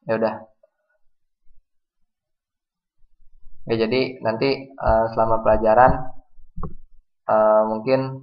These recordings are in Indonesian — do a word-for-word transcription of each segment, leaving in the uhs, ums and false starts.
Ya udah. Ya, jadi nanti uh, selama pelajaran uh, mungkin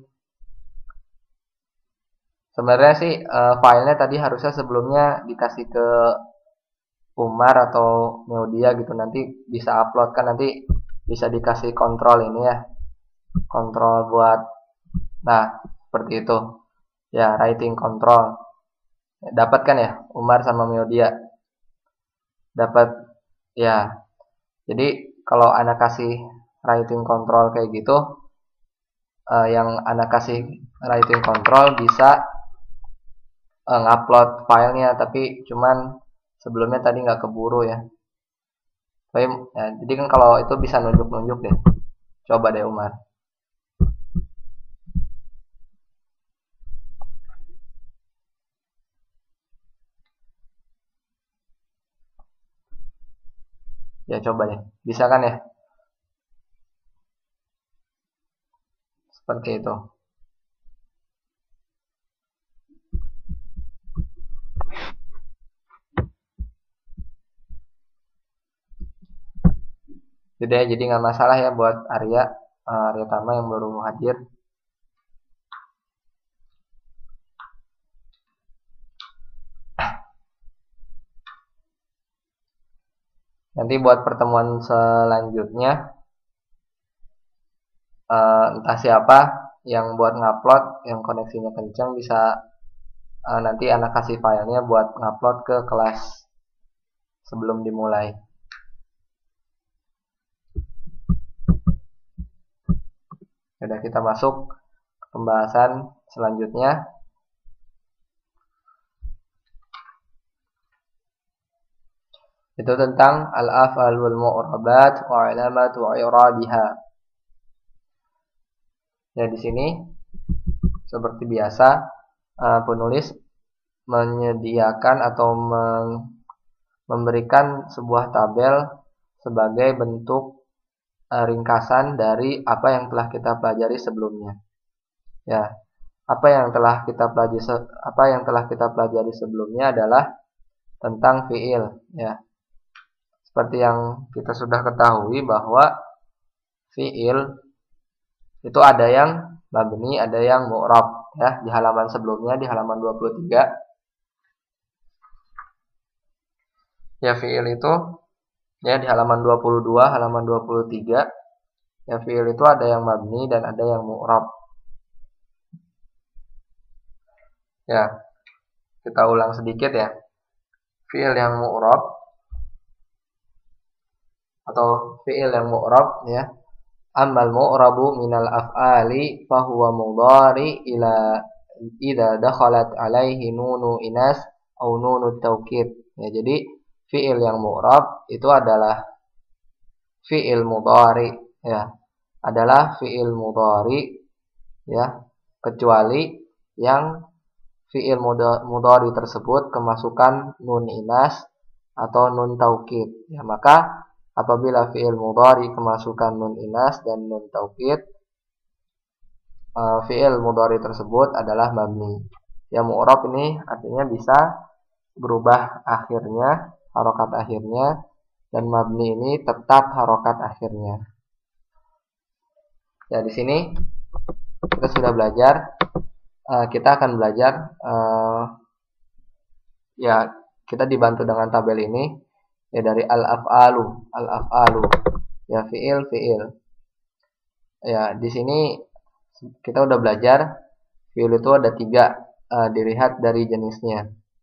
sebenarnya sih uh, filenya tadi harusnya sebelumnya dikasih ke Umar atau Meodia gitu, nanti bisa upload kan, nanti bisa dikasih kontrol ini ya, kontrol buat, nah seperti itu ya, writing control. Dapat kan ya Umar sama Meodia? Dapat ya. Jadi kalau anak kasih writing control kayak gitu, eh, yang anak kasih writing control bisa eh, ngupload filenya, tapi cuman sebelumnya tadi nggak keburu ya. Tapi ya, jadi kan kalau itu bisa nunjuk-nunjuk deh. Coba deh Umar. Ya coba deh. Bisa kan ya? Seperti itu. Jadi jadi nggak masalah ya buat Arya, uh, Arya Tama yang baru hadir. Nanti buat pertemuan selanjutnya, uh, entah siapa yang buat ngupload, yang koneksinya kencang, bisa uh, nanti anak kasih filenya buat ngupload ke kelas sebelum dimulai. Sudah, kita masuk ke pembahasan selanjutnya. Itu tentang al-af'al wal mu'rabat wa alamatu i'rabiha. Ya, di sini seperti biasa uh, penulis menyediakan atau memberikan sebuah tabel sebagai bentuk uh, ringkasan dari apa yang telah kita pelajari sebelumnya. Ya, apa yang telah kita pelajari apa yang telah kita pelajari sebelumnya adalah tentang fiil, ya. Seperti yang kita sudah ketahui bahwa fiil itu ada yang mabni, ada yang mu'rab, ya. Di halaman sebelumnya, di halaman dua puluh tiga, ya, fiil itu ya di halaman dua puluh dua, halaman dua puluh tiga, ya, fiil itu ada yang mabni dan ada yang mu'rab. Ya, kita ulang sedikit ya. Fiil yang mu'rab atau fiil yang mu'rab, ya. Ammal mu'rabu minal af'ali fahuwa mudhari ila idza dakhalat alaihi nunu inas au nunu taukid. Ya, jadi fiil yang mu'rab itu adalah fiil mudhari, ya. Adalah fiil mudhari, ya, kecuali yang fiil mudhari tersebut kemasukan nun inas atau nun taukid. Ya, maka apabila fiil mudhari kemasukan nun inas dan nun taukid, uh, fiil mudhari tersebut adalah mabni. Ya, mu'rab ini artinya bisa berubah akhirnya, harokat akhirnya, dan mabni ini tetap harokat akhirnya. Ya, di sini kita sudah belajar. Uh, kita akan belajar, uh, ya, kita dibantu dengan tabel ini. Ya, dari al-af'alu, al-af'alu, ya, fiil, fiil. Ya, di sini kita udah belajar fiil itu ada tiga, uh, dilihat dari jenisnya.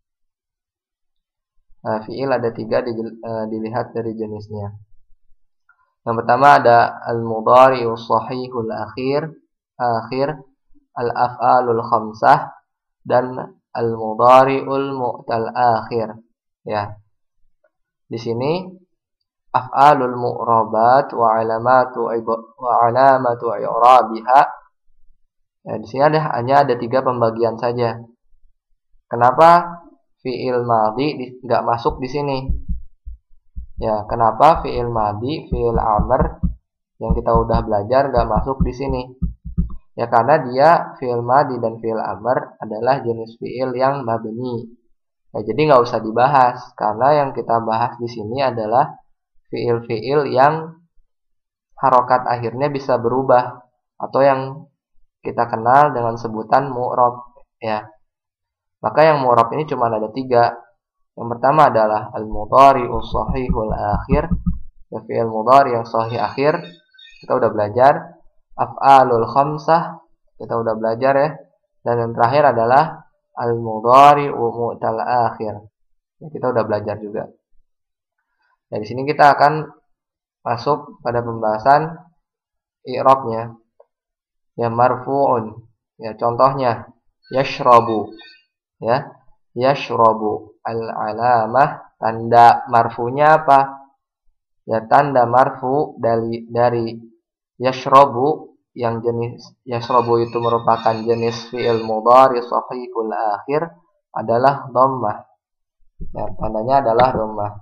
Uh, fiil ada tiga, di, uh, dilihat dari jenisnya. Yang pertama ada al-mudhari'u shahihul akhir, akhir, al-af'alul khamsah, dan al-mudhari'ul mu'tal akhir. Ya. Di sini af'alul mu'rabat wa alamatu wa alamatu i'rabiha. Ya, di sini ada hanya ada tiga pembagian saja. Kenapa fi'il madhi nggak masuk di sini? Ya, kenapa fi'il madhi, fi'il amr yang kita udah belajar nggak masuk di sini? Ya, karena dia fi'il madhi dan fi'il amr adalah jenis fi'il yang mabni. Ya, jadi nggak usah dibahas karena yang kita bahas di sini adalah fiil-fiil yang harokat akhirnya bisa berubah atau yang kita kenal dengan sebutan mu'rab, ya. Maka yang mu'rab ini cuma ada tiga. Yang pertama adalah al-mudhari'u shahihul akhir, ya, fi'il mudhari yang sahih akhir, kita udah belajar. Af'alul khamsah, kita udah belajar ya. Dan yang terakhir adalah al-mudhari'u mu'tal akhir, ya, kita udah belajar juga. Nah, di sini kita akan masuk pada pembahasan i'rabnya. Ya, marfu'un, ya, contohnya yashrabu, ya, yashrabu, al-alamah, tanda marfunya apa? Ya, tanda marfu dari dari yashrabu, yang jenis yashrabu itu merupakan jenis fi'il mudhari shahihul akhir, adalah dhammah. Ya, tandanya adalah dhammah.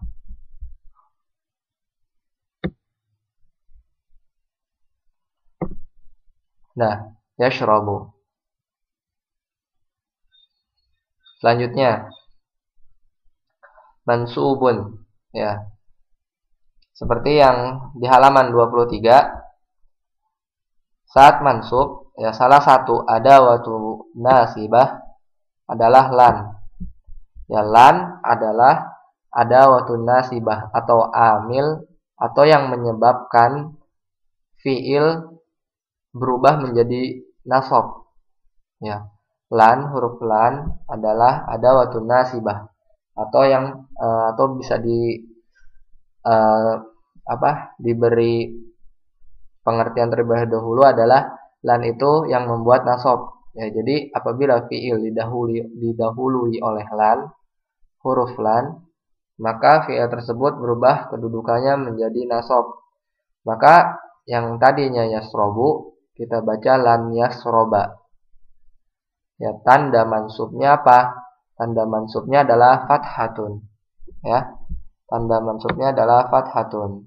Nah, yashrabu. Selanjutnya mansubun, ya. Seperti yang di halaman dua puluh tiga, saat mansub, ya, salah satu adawatu nasibah adalah lan. Ya, lan adalah adawatu nasibah atau amil atau yang menyebabkan fiil berubah menjadi nasab. Ya, lan, huruf lan adalah adawatu nasibah atau yang uh, atau bisa di uh, apa diberi pengertian terlebih dahulu adalah lan itu yang membuat nasab. Ya, jadi apabila fiil didahului didahului oleh lan, huruf lan, maka fiil tersebut berubah kedudukannya menjadi nasab. Maka yang tadinya yasrobu kita baca lan yasroba. Ya, tanda mansubnya apa? Tanda mansubnya adalah fathatun. Ya, tanda mansubnya adalah fathatun.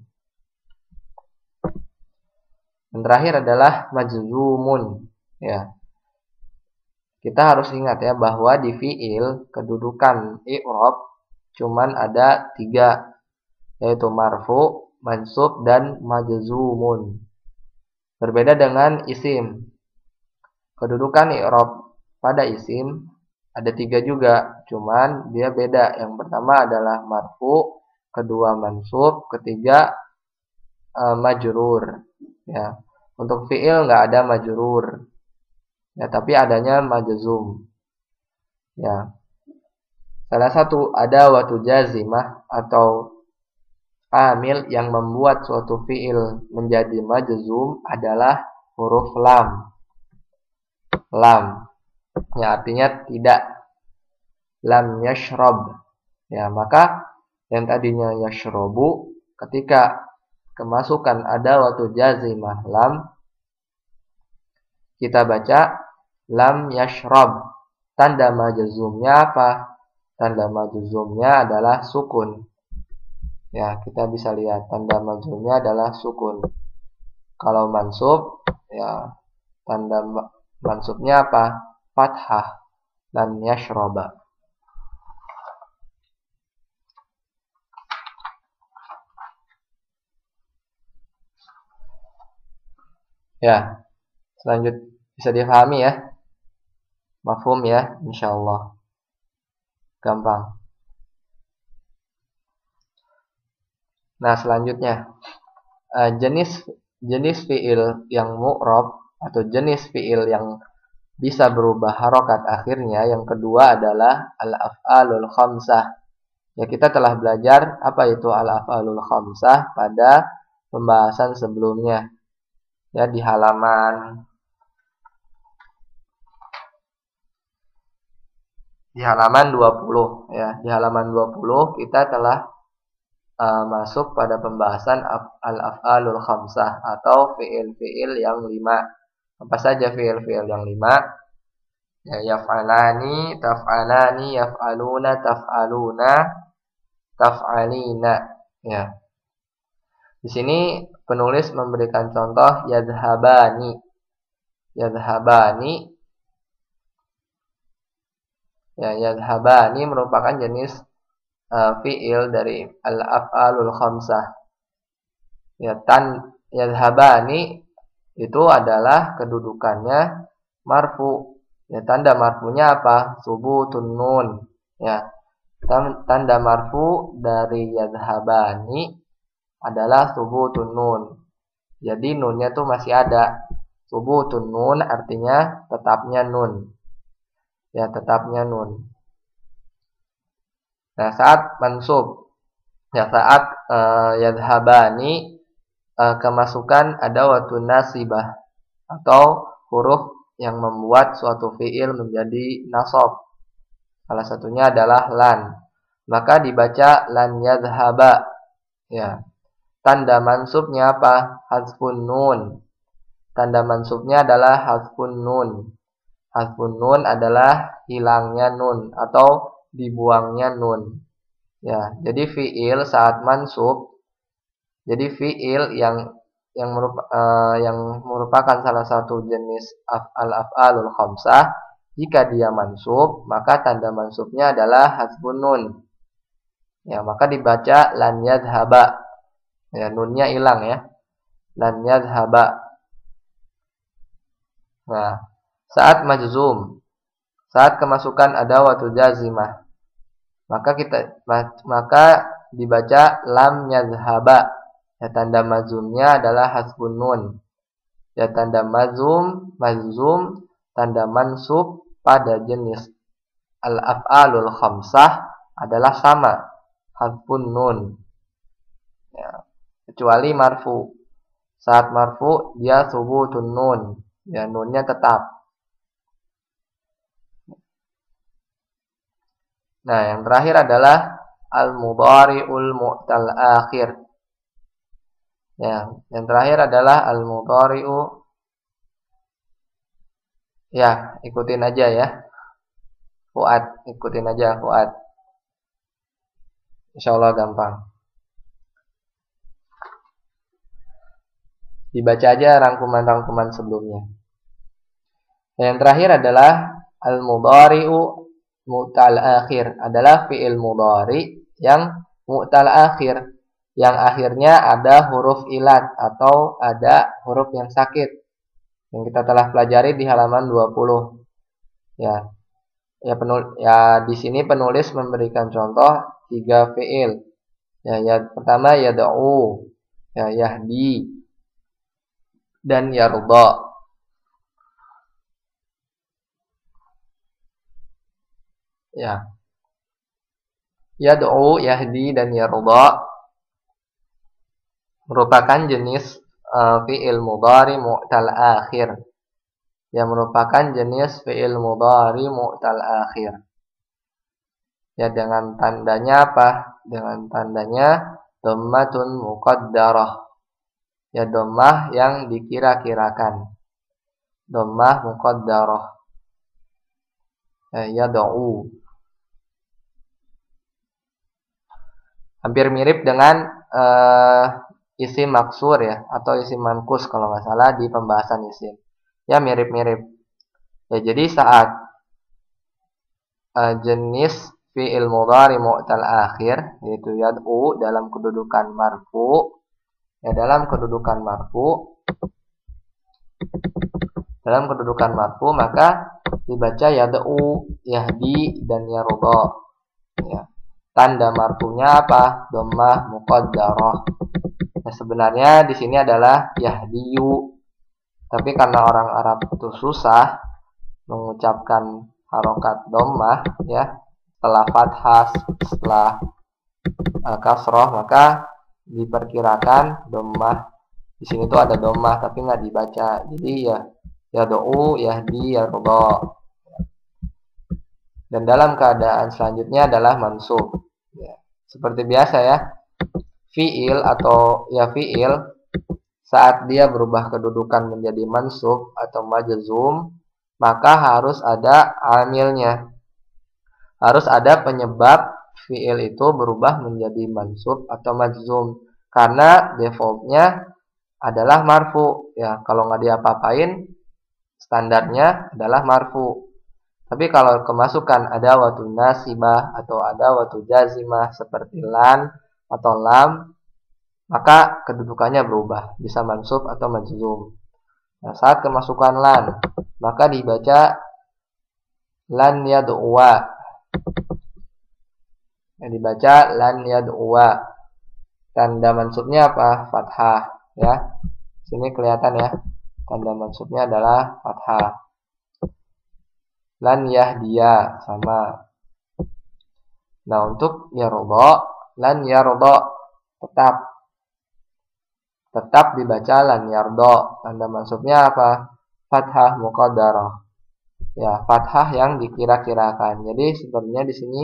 Dan terakhir adalah majzumun. Ya, kita harus ingat ya bahwa di fiil kedudukan i'rab cuman ada tiga, yaitu marfu, mansub, dan majzumun. Berbeda dengan isim. Kedudukan i'rab pada isim ada tiga juga, cuman dia beda. Yang pertama adalah marfu, kedua mansub, ketiga uh, majrur. Ya, untuk fiil nggak ada majrur. Ya, tapi adanya majzum. Ya, salah satu ada watu jazimah atau amil yang membuat suatu fiil menjadi majzum adalah huruf lam. Lam, ya, artinya tidak. Lam yashrab. Ya, maka yang tadinya yashrabu ketika kemasukan ada watu jazimah lam, kita baca lam yashrab. Tanda majzumnya apa? Tanda majzumnya adalah sukun. Ya, kita bisa lihat tanda majzumnya adalah sukun. Kalau mansub, ya, tanda mansubnya apa? Fathah. Lam yashraba. Ya, selanjutnya bisa dipahami ya. Mafhum ya, insyaallah. Gampang. Nah, selanjutnya uh, jenis jenis fiil yang mu'rab atau jenis fiil yang bisa berubah harokat akhirnya yang kedua adalah al-af'alul khamsah. Ya, kita telah belajar apa itu al-af'alul khamsah pada pembahasan sebelumnya. Ya, di halaman di halaman dua puluh ya. Di halaman dua puluh kita telah uh, masuk pada pembahasan al-af'alul khamsah atau fiil-fiil yang lima. Apa saja fiil-fiil yang lima? Ya, yaf'alani, taf'alani, yaf'aluna, taf'aluna, taf'alina. Ya. Di sini penulis memberikan contoh yadhabani. Yadhabani Ya, yadhhabani merupakan jenis uh, fiil dari al-af'alul khamsah. Ya, tan yadhhabani itu adalah kedudukannya marfu. Ya, tanda marfunya apa? Subutun nun. Ya, tanda marfu dari yadhhabani adalah subutun nun. Jadi nunnya tuh masih ada. Subutun nun artinya tetapnya nun. Ya, tetapnya nun. Nah, saat mansub, ya saat uh, yadhhabani uh, kemasukan adawatun nasibah atau huruf yang membuat suatu fiil menjadi nasab. Salah satunya adalah lan. Maka dibaca lan yadhhaba. Ya. Tanda mansubnya apa? Hazfun nun. Tanda mansubnya adalah hazfun nun. Hazfun nun adalah hilangnya nun atau dibuangnya nun. Ya, jadi fiil saat mansub, jadi fiil yang yang merupakan, uh, yang merupakan salah satu jenis al-af'alul khamsah, jika dia mansub, maka tanda mansubnya adalah hazfun nun. Ya, maka dibaca lan yadhhaba. Ya, nunnya hilang ya. Lan yadhhaba. Nah, saat majzum, saat kemasukan adawatu jazimah, maka kita maka dibaca lam yadhhaba. Ya, tanda mazumnya adalah hasbun nun. Ya, tanda mazum, mazum, tanda mansub pada jenis al-af'alul khamsah adalah sama, hasbun nun. Ya, kecuali marfu. Saat marfu dia subutun nun. Ya, nunnya tetap. Nah, yang terakhir adalah al-mudhari'ul mu'tal akhir. Ya, yang terakhir adalah al-mudhari'u. Ya, ikutin aja ya. Fuad, ikutin aja Fuad. Insyaallah gampang. Dibaca aja rangkuman-rangkuman sebelumnya. Yang terakhir adalah al-mudhari'u mu'tal akhir, adalah fi'il mudhari yang mu'tal akhir, yang akhirnya ada huruf ilat atau ada huruf yang sakit, yang kita telah pelajari di halaman dua puluh. Ya. Ya, penul ya di sini penulis memberikan contoh tiga fi'il. Ya, ya pertama yad'u, ya yahdi, dan yarda. Ya. Yad'u, yahdi, dan yarda merupakan jenis uh, fi'il mudhari mu'tal akhir. Yang merupakan jenis fi'il mudhari mu'tal akhir. Ya, dengan tandanya apa? Dengan tandanya dhammatun muqaddarah. Ya, dhammah yang dikira-kirakan. Dhammah muqaddarah. Ya, yad'u. Hampir mirip dengan uh, isim maksur ya, atau isim mankus kalau nggak salah di pembahasan isim. Ya, mirip-mirip. Ya, jadi saat uh, jenis fi'il mudhari mu'tal akhir, yaitu yad'u dalam kedudukan marfu, ya dalam kedudukan marfu, dalam kedudukan marfu maka dibaca yad'u, yahdi, dan yarda. Ya. Tanda marfunya apa? Dhammah muqaddarah. Nah, sebenarnya di sini adalah yahdiyu. Tapi karena orang Arab itu susah mengucapkan harokat dhammah ya, setelah fathah, setelah uh, kasroh, maka diperkirakan dhammah. Di sini tuh ada dhammah tapi nggak dibaca. Jadi ya yad'u, yahdi, yarda. Dan dalam keadaan selanjutnya adalah mansub. Ya, seperti biasa ya, fiil atau ya fiil saat dia berubah kedudukan menjadi mansub atau majzum, maka harus ada amilnya. Harus ada penyebab fiil itu berubah menjadi mansub atau majzum. Karena defaultnya adalah marfu. Ya, kalau nggak diapa-apain, standarnya adalah marfu. Tapi kalau kemasukan ada watu nasibah atau ada watu jazimah seperti lan atau lam, maka kedudukannya berubah, bisa mansub atau majzum. Nah, saat kemasukan lan, maka dibaca lan yad'uwa. Nah, dibaca lan yad'uwa. Tanda mansubnya apa? Fathah, ya. Sini kelihatan ya. Tanda mansubnya adalah fathah. Lan yahdiya sama. Nah, untuk yarda, lan yarda tetap tetap dibaca lan yarda. Tanda mansubnya apa? Fathah muqaddarah. Ya, fathah yang dikira-kirakan. Jadi sebenarnya di sini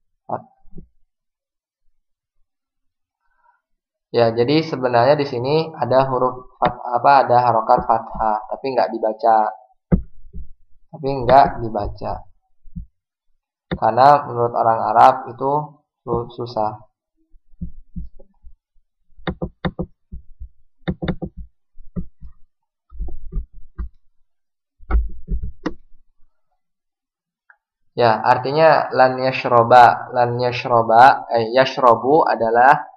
ya, jadi sebenarnya di sini ada huruf fat, apa ada harokat fathah, tapi nggak dibaca. Tapi nggak dibaca. Karena menurut orang Arab itu susah. Ya, artinya lan yashroba, lan yashroba, eh, yashrobu adalah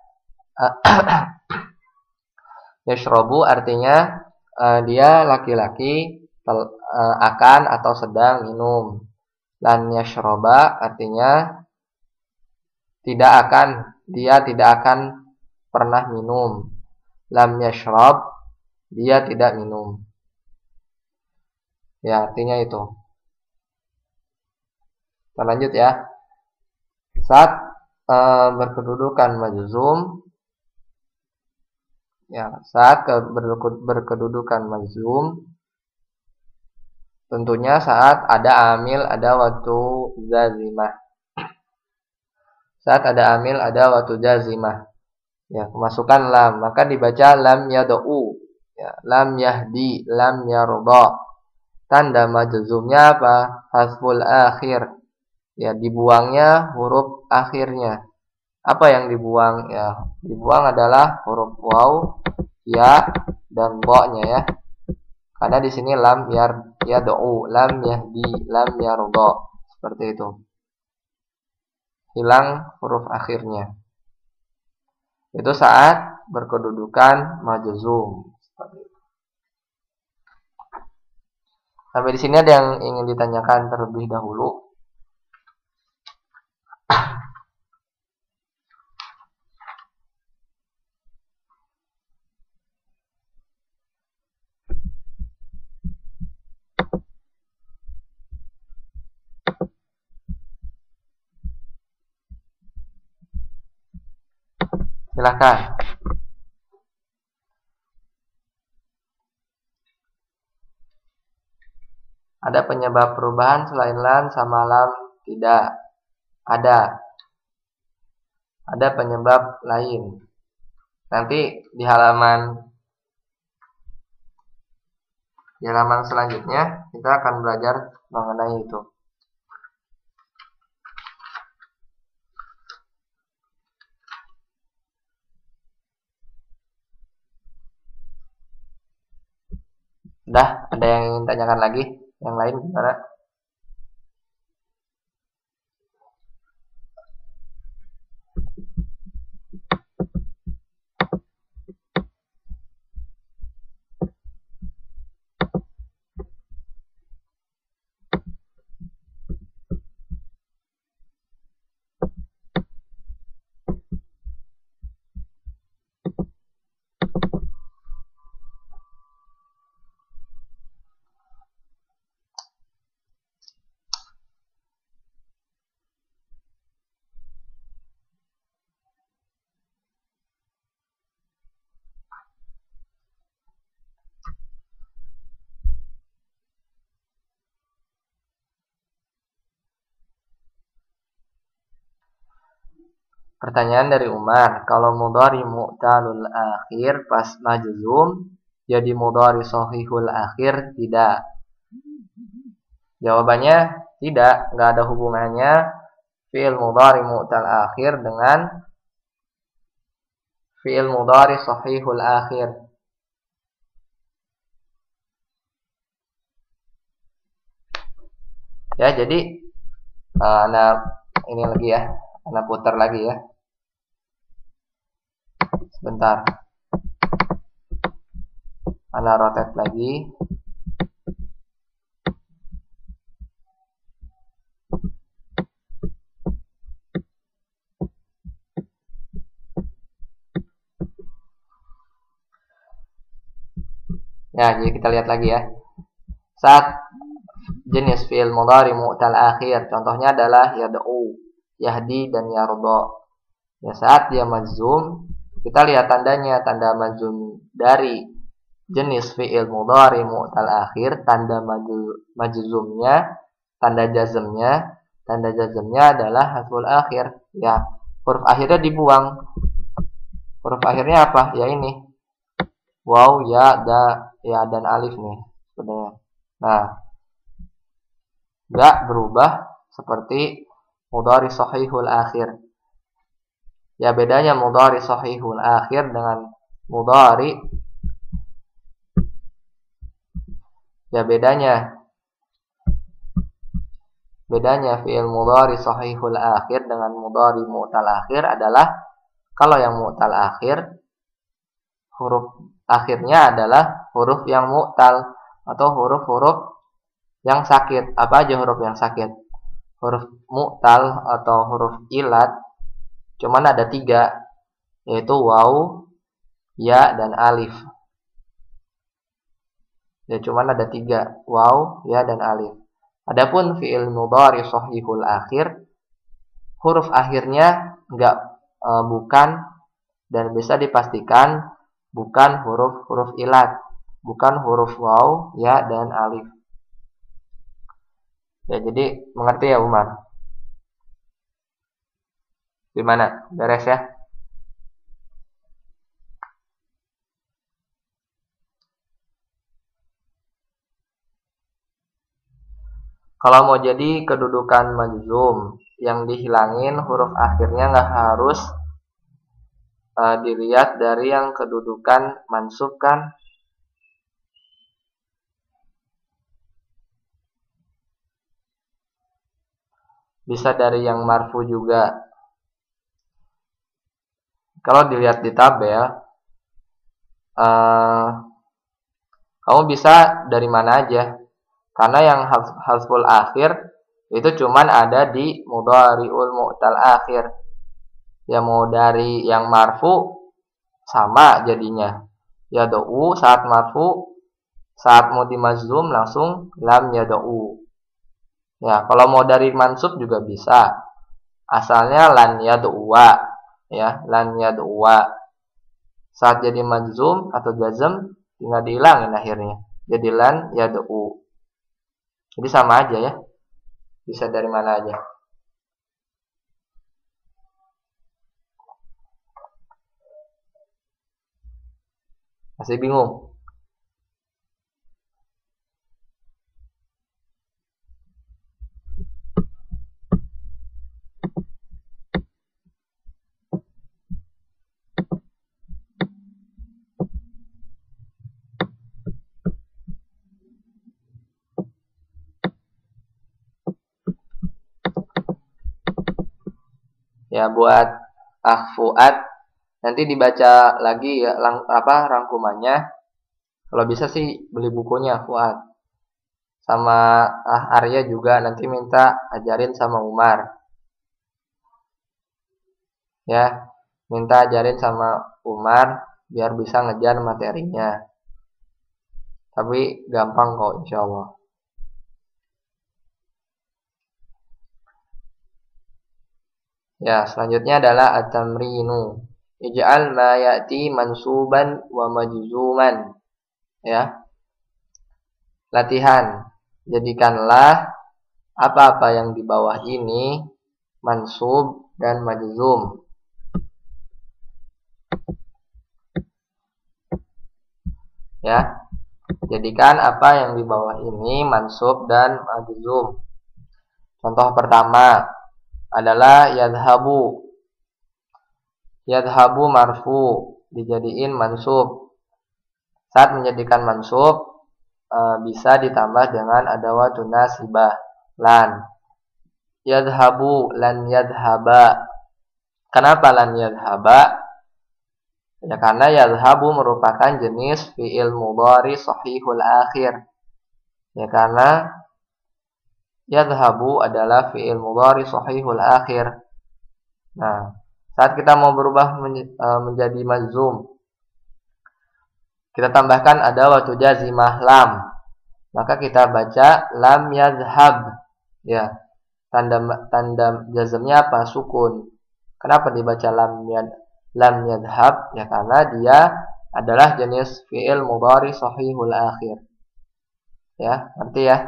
yashrobu artinya uh, dia laki-laki tel, uh, akan atau sedang minum. Lan yashroba artinya tidak akan, dia tidak akan pernah minum. Lam yashrob, dia tidak minum. Ya, artinya itu. Kita lanjut ya. Saat uh, berkedudukan majzum, ya, saat berkedudukan majzum, tentunya saat ada amil, ada watu jazimah. Saat ada amil, ada watu jazimah. Ya, kemasukan lam, maka dibaca lam yad'u, ya, lam yahdi, lam yarda. Tanda majzumnya apa? Hasful akhir. Ya, dibuangnya huruf akhirnya. Apa yang dibuang? Ya, dibuang adalah huruf waw, ya, dan ba-nya ya. Karena di sini lam yar yad'u, lam yahdi, lam yarda. Seperti itu. Hilang huruf akhirnya. Itu saat berkedudukan majzum. Sampai di sini ada yang ingin ditanyakan terlebih dahulu? Silakan. Ada penyebab perubahan selain lan sama lam? Tidak. Ada. Ada penyebab lain. Nanti di halaman di halaman selanjutnya kita akan belajar mengenai itu. Udah, ada yang ingin tanyakan lagi? Yang lain gimana? Pertanyaan dari Umar, kalau mudhari mu'talul akhir pas majzum jadi mudhari shahihul akhir tidak? Jawabannya tidak, nggak ada hubungannya fi'il mudhari mu'tal akhir dengan fi'il mudhari shahihul akhir. Ya, jadi uh, ana ini lagi ya, ana putar lagi ya. Sebentar. Ana rotate lagi. Ya, jadi kita lihat lagi ya. Saat jenis fi'il mudhari mu'tal akhir, contohnya adalah yad'u, yahdi dan yarda. Ya, saat dia majzum, kita lihat tandanya, tanda majzum dari jenis fi'il mudhari mu'tal akhir, tanda majzumnya, tanda jazmnya, tanda jazmnya adalah hasful akhir. Ya, huruf akhirnya dibuang. Huruf akhirnya apa? Ya ini. Waw, ya, da, ya dan alif nih sebenarnya. Nah, nggak berubah seperti mudhari shahihul akhir. Ya, bedanya mudhari shahihul akhir dengan mudhari, ya bedanya bedanya fi'il mudhari shahihul akhir dengan mudhari mu'tal akhir adalah kalau yang mu'tal akhir huruf akhirnya adalah huruf yang mu'tal atau huruf-huruf yang sakit. Apa aja huruf yang sakit? Huruf mu'tal atau huruf ilat cuman ada tiga, yaitu waw, ya, dan alif. Ya, cuman ada tiga, waw, ya, dan alif. Adapun fi'il mudhari shahihul akhir, huruf akhirnya enggak e, bukan dan bisa dipastikan bukan huruf-huruf ilat, bukan huruf waw, ya, dan alif. Ya, jadi mengerti ya Umar? Gimana? Beres ya? Kalau mau jadi kedudukan majzum, yang dihilangin huruf akhirnya nggak harus uh, dilihat dari yang kedudukan mansub kan? Bisa dari yang marfu juga. Kalau dilihat di tabel, uh, kamu bisa dari mana aja. Karena yang hasful akhir itu cuman ada di mudhari'ul mu'tal akhir. Ya, mau dari yang marfu sama jadinya. Yad'u saat marfu, saat mau dimajzum langsung lam yad'u. Ya, kalau mau dari mansub juga bisa. Asalnya lan yad'uwa, ya, lan yad'uwa. Saat jadi majzum atau jazm tinggal dihilangin akhirnya. Jadi lan yad'u. Jadi sama aja ya. Bisa dari mana aja. Masih bingung? Ya, buat akhfuat nanti dibaca lagi ya lang, apa rangkumannya. Kalau bisa sih beli bukunya Fuad. Sama ah, Arya juga nanti minta ajarin sama Umar. Ya, minta ajarin sama Umar biar bisa ngejar materinya. Tapi gampang kok insya Allah. Ya, selanjutnya adalah at-tamrinu. Ij'al ma ya'ti mansuban wa majzuman. Ya. Latihan. Jadikanlah apa-apa yang di bawah ini mansub dan majzum. Ya. Jadikan apa yang di bawah ini mansub dan majzum. Contoh pertama adalah yadhabu. Yadhabu marfu, dijadiin mansub. Saat menjadikan mansub e, bisa ditambah dengan adawatun nasibah. lan. Yadhabu lan yadhaba. Kenapa lan yadhaba? Ya karena yadhabu merupakan jenis fi'il mudhari sahihul akhir. Ya karena yadhabu adalah fi'il mudhari sahihul akhir. Nah, saat kita mau berubah menjadi majzum, kita tambahkan ada waktu jazimah lam. Maka kita baca lam yadhhab. Ya. Tanda tanda jazmnya apa? Sukun. Kenapa dibaca lam yad lam yadhhab? Ya karena dia adalah jenis fi'il mudhari sahihul akhir. Ya, ngerti ya?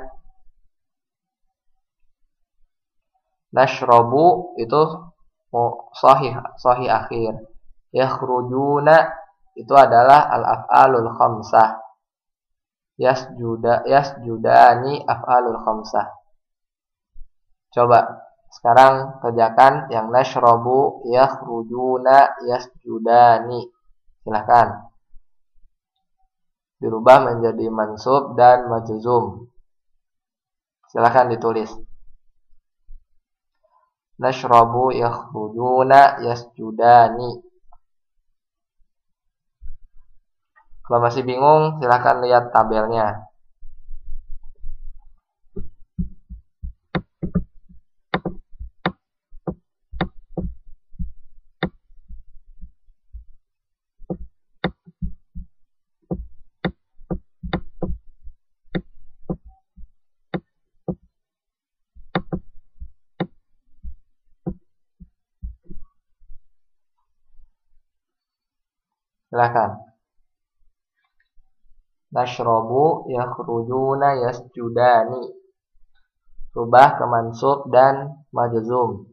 Nashrabu itu sahih sahih akhir. Yakhrujuna itu adalah al-af'alul khamsah. Yasjuda yasjudani af'alul khamsah. Coba sekarang kerjakan yang nashrabu, yakhrujuna, yasjudani. Silahkan. Dirubah menjadi mansub dan majzum. Silahkan ditulis. Nashrabu, yakhrujuna, yasjudani. Kalau masih bingung, silahkan lihat tabelnya. Silahkan. Nashrabu, yakhrujuna, yasjudani. Rubah ke mansub dan majzum.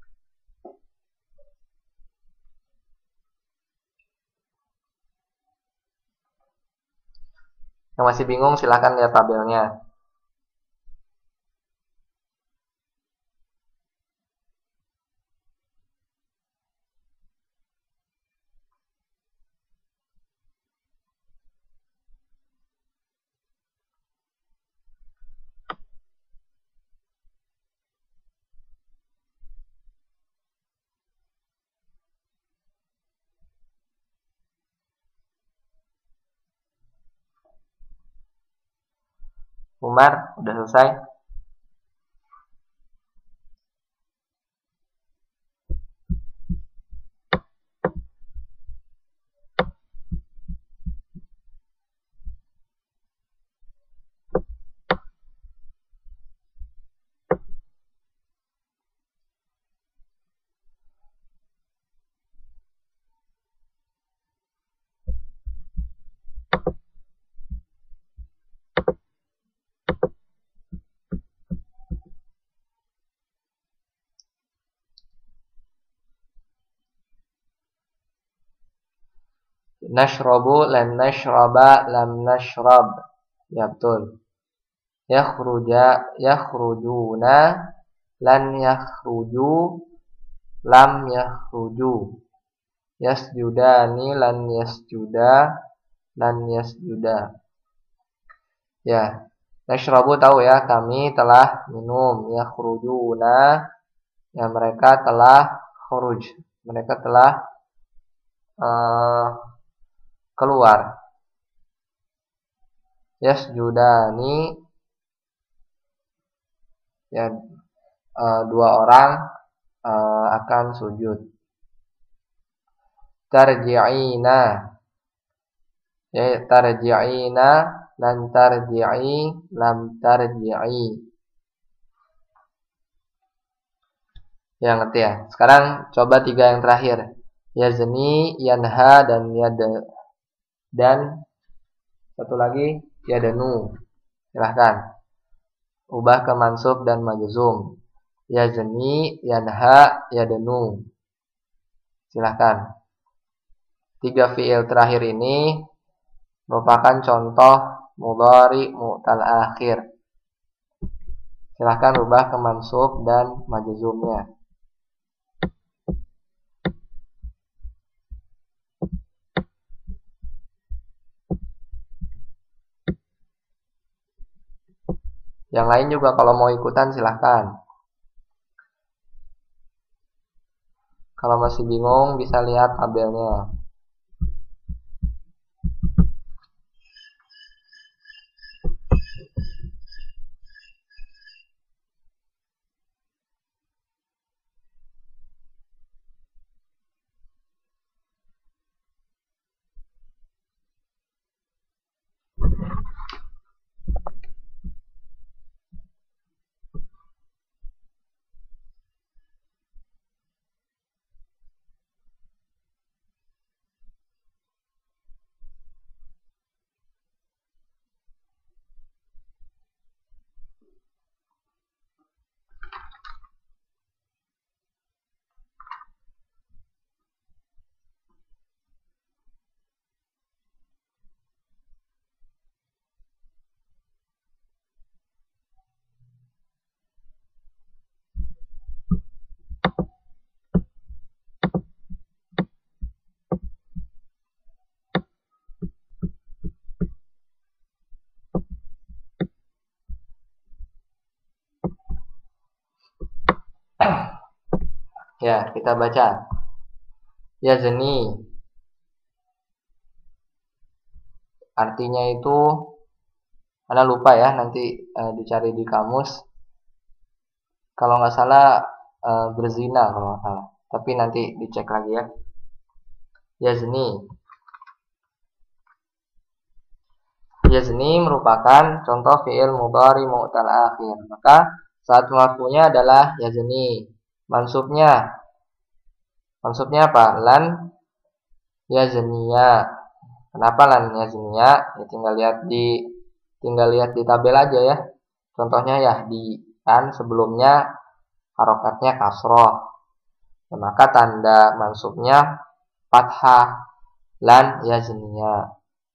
Yang masih bingung silahkan lihat tabelnya. Umar, udah selesai? Nashrabu, lam nashraba, lam nashrab. Ya betul. Yakhruja, yakhrujuna, lan yakhruju, lam yakhruju. Yasjudani, lan yasjuda, lan yasjuda. Ya, nashrabu tahu ya, kami telah minum. Yakhrujuna, ya mereka telah khuruj. Mereka telah uh, keluar. Yasjudani, ya uh, dua orang uh, akan sujud. Tarji'ina, ya tarji'ina, lan tarji'i, lam tarji'i. Ya ngerti ya. Sekarang coba tiga yang terakhir. Yazni, yanha, dan yada. Dan satu lagi yadanu. Silahkan ubah ke mansub dan majzum. Yazni, yanha, yadanu. Silahkan. Tiga fi'il terakhir ini merupakan contoh mudhari mu'tal akhir. Silahkan ubah ke mansub dan majzumnya. Yang lain juga kalau mau ikutan silahkan. Kalau masih bingung bisa lihat tabelnya. Ya, kita baca. Yazni. Artinya itu, Anda lupa ya, nanti eh, dicari di kamus. Kalau nggak salah eh, berzina kalau nggak salah. Tapi nanti dicek lagi ya. Yazni. Yazni merupakan contoh fi'il mudhari mu'tal akhir. Maka saat marfu'nya adalah yazni. Mansubnya Mansubnya apa? Lan yazniya. Kenapa lan yazniya? Ya tinggal lihat di tinggal lihat di tabel aja ya. Contohnya ya di kan sebelumnya harokatnya kasroh. Ya, maka tanda mansubnya fathah lan yazniya.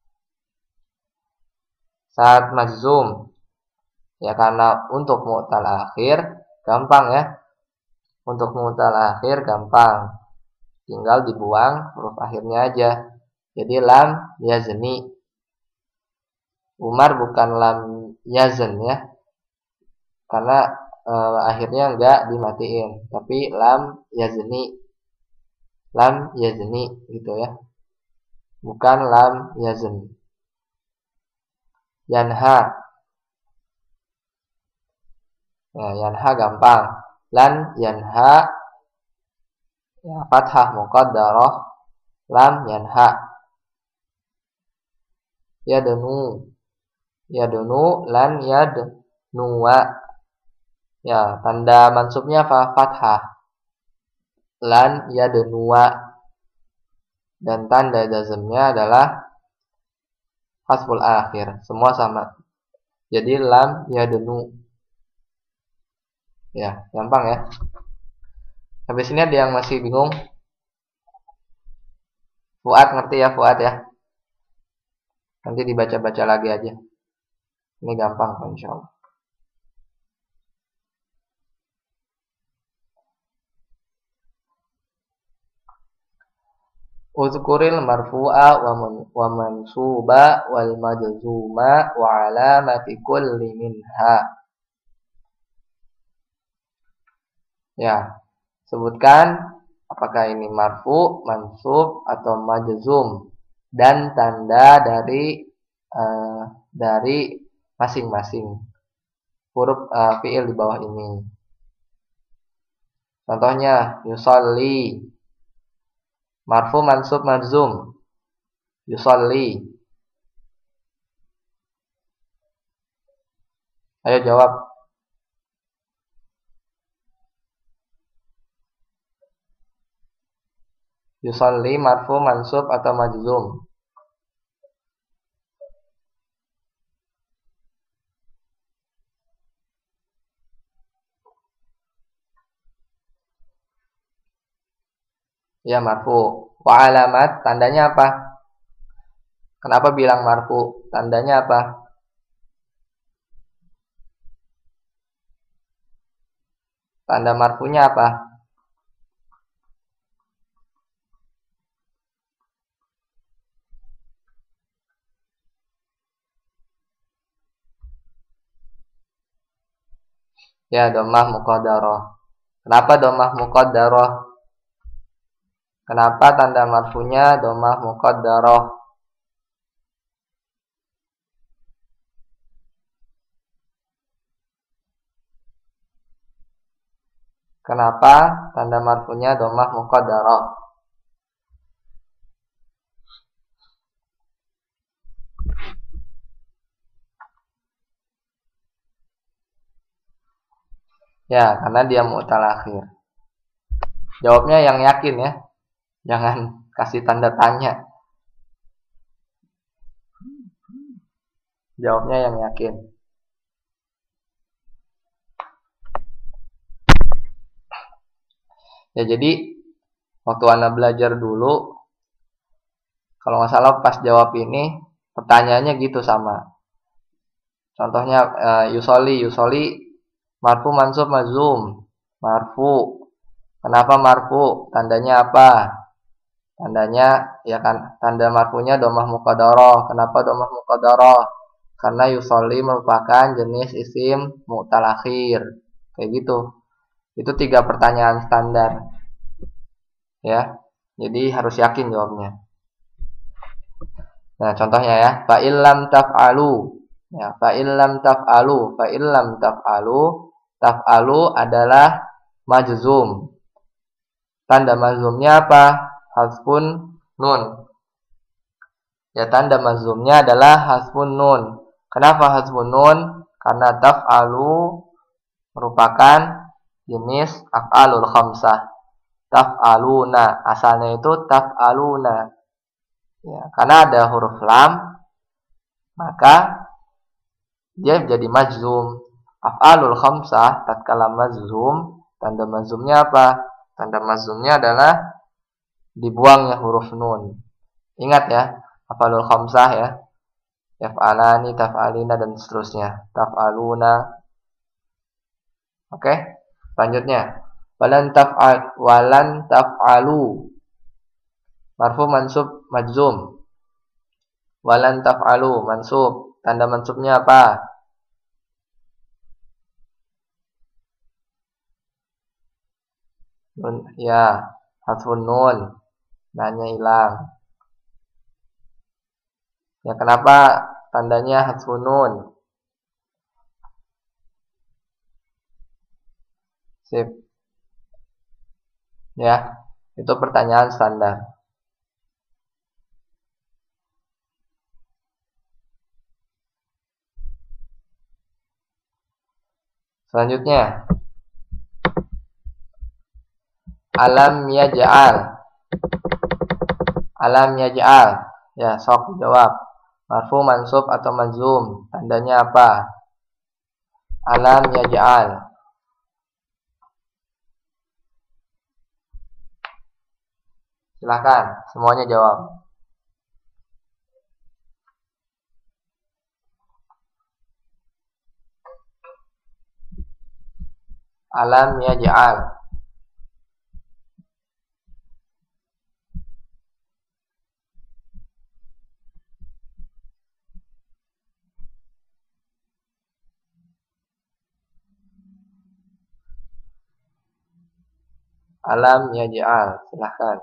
Saat majzum ya karena untuk mu'tal akhir gampang ya. Untuk mu'tal akhir gampang. Tinggal dibuang huruf akhirnya aja. Jadi lam yazni. Umar bukan lam yazn ya. Karena e, akhirnya enggak dimatiin, tapi lam yazni. Lam yazni gitu ya. Bukan lam yazn. Yanha. Ya, yanha gampang. Lan yanha ya fathah muqaddarah lam yanha. Yadnu. Yadnu lan yadnuwa. Ya, tanda mansubnya apa? Fathah. Lan yadnuwa. Dan tanda jazmnya adalah hasful akhir. Semua sama. Jadi lam yadnu. Ya, gampang ya. Habis ini ada yang masih bingung? Fuad ngerti ya, Fuad ya? Nanti dibaca-baca lagi aja. Ini gampang kok insyaallah. Uzkuril marfu'a wa mansuba wal majzuma wa alamati kulli minha. Ya, sebutkan apakah ini marfu, mansub atau majzum dan tanda dari uh, dari masing-masing huruf uh, fi'il di bawah ini. Contohnya yusolli, marfu, mansub, majzum. Yusolli. Ayo jawab. Yusolli, marfu, mansub atau majzum? Ya, marfu. Wa alamat, tandanya apa? Kenapa bilang marfu? Tandanya apa? Tanda marfunya apa? Ya, dhammah muqaddarah. Kenapa dhammah muqaddarah? Kenapa tanda marfunya dhammah muqaddarah? Kenapa tanda marfunya dhammah muqaddarah? Ya, karena dia mu'tal akhir. Jawabnya yang yakin ya. Jangan kasih tanda tanya. Jawabnya yang yakin. Ya, jadi waktu Anda belajar dulu, kalau nggak salah pas jawab ini pertanyaannya gitu sama. Contohnya uh, yusoli, yusoli marfu mansub mazum. Marfu. Kenapa marfu? Tandanya apa? Tandanya ya kan tanda marfunya dhammah muqaddarah. Kenapa dhammah muqaddarah? Karena yusoli merupakan jenis isim mu'tal akhir. Kayak gitu. Itu tiga pertanyaan standar. Ya. Jadi harus yakin jawabnya. Nah, contohnya ya, fa illam taf'alu. Ya, fa illam taf'alu, fa illam taf'alu, taf'alu adalah majzum. Tanda majzumnya apa? Hasbun nun. Ya, tanda majzumnya adalah hasbun nun. Kenapa hasbun nun? Karena taf'alu merupakan jenis af'alul khamsah. Taf'aluna, asalnya itu taf'aluna. Ya, karena ada huruf lam, maka dia jadi majzum. Af'alul khamsah tatkala majzum, tanda majzumnya apa? Tanda majzumnya adalah dibuangnya huruf nun. Ingat ya, af'alul khamsah ya. Yaf'alani, taf'alina dan seterusnya. Taf'aluna. Oke, selanjutnya. Walan taf'al walan taf'alu. Marfu mansub majzum. Walan taf'alu mansub. Tanda mansubnya apa? Nun, ya, hasfun nun. Nanya hilang. Ya, kenapa tandanya hasfun nun? Sip. Ya, itu pertanyaan standar. Selanjutnya, alam yaj'al. Alam yaj'al. Ya, sok jawab. Marfu, mansub atau majzum? Tandanya apa? Alam yaj'al. Silakan, semuanya jawab. Alam yaj'al. Alam yaj'al. Silakan.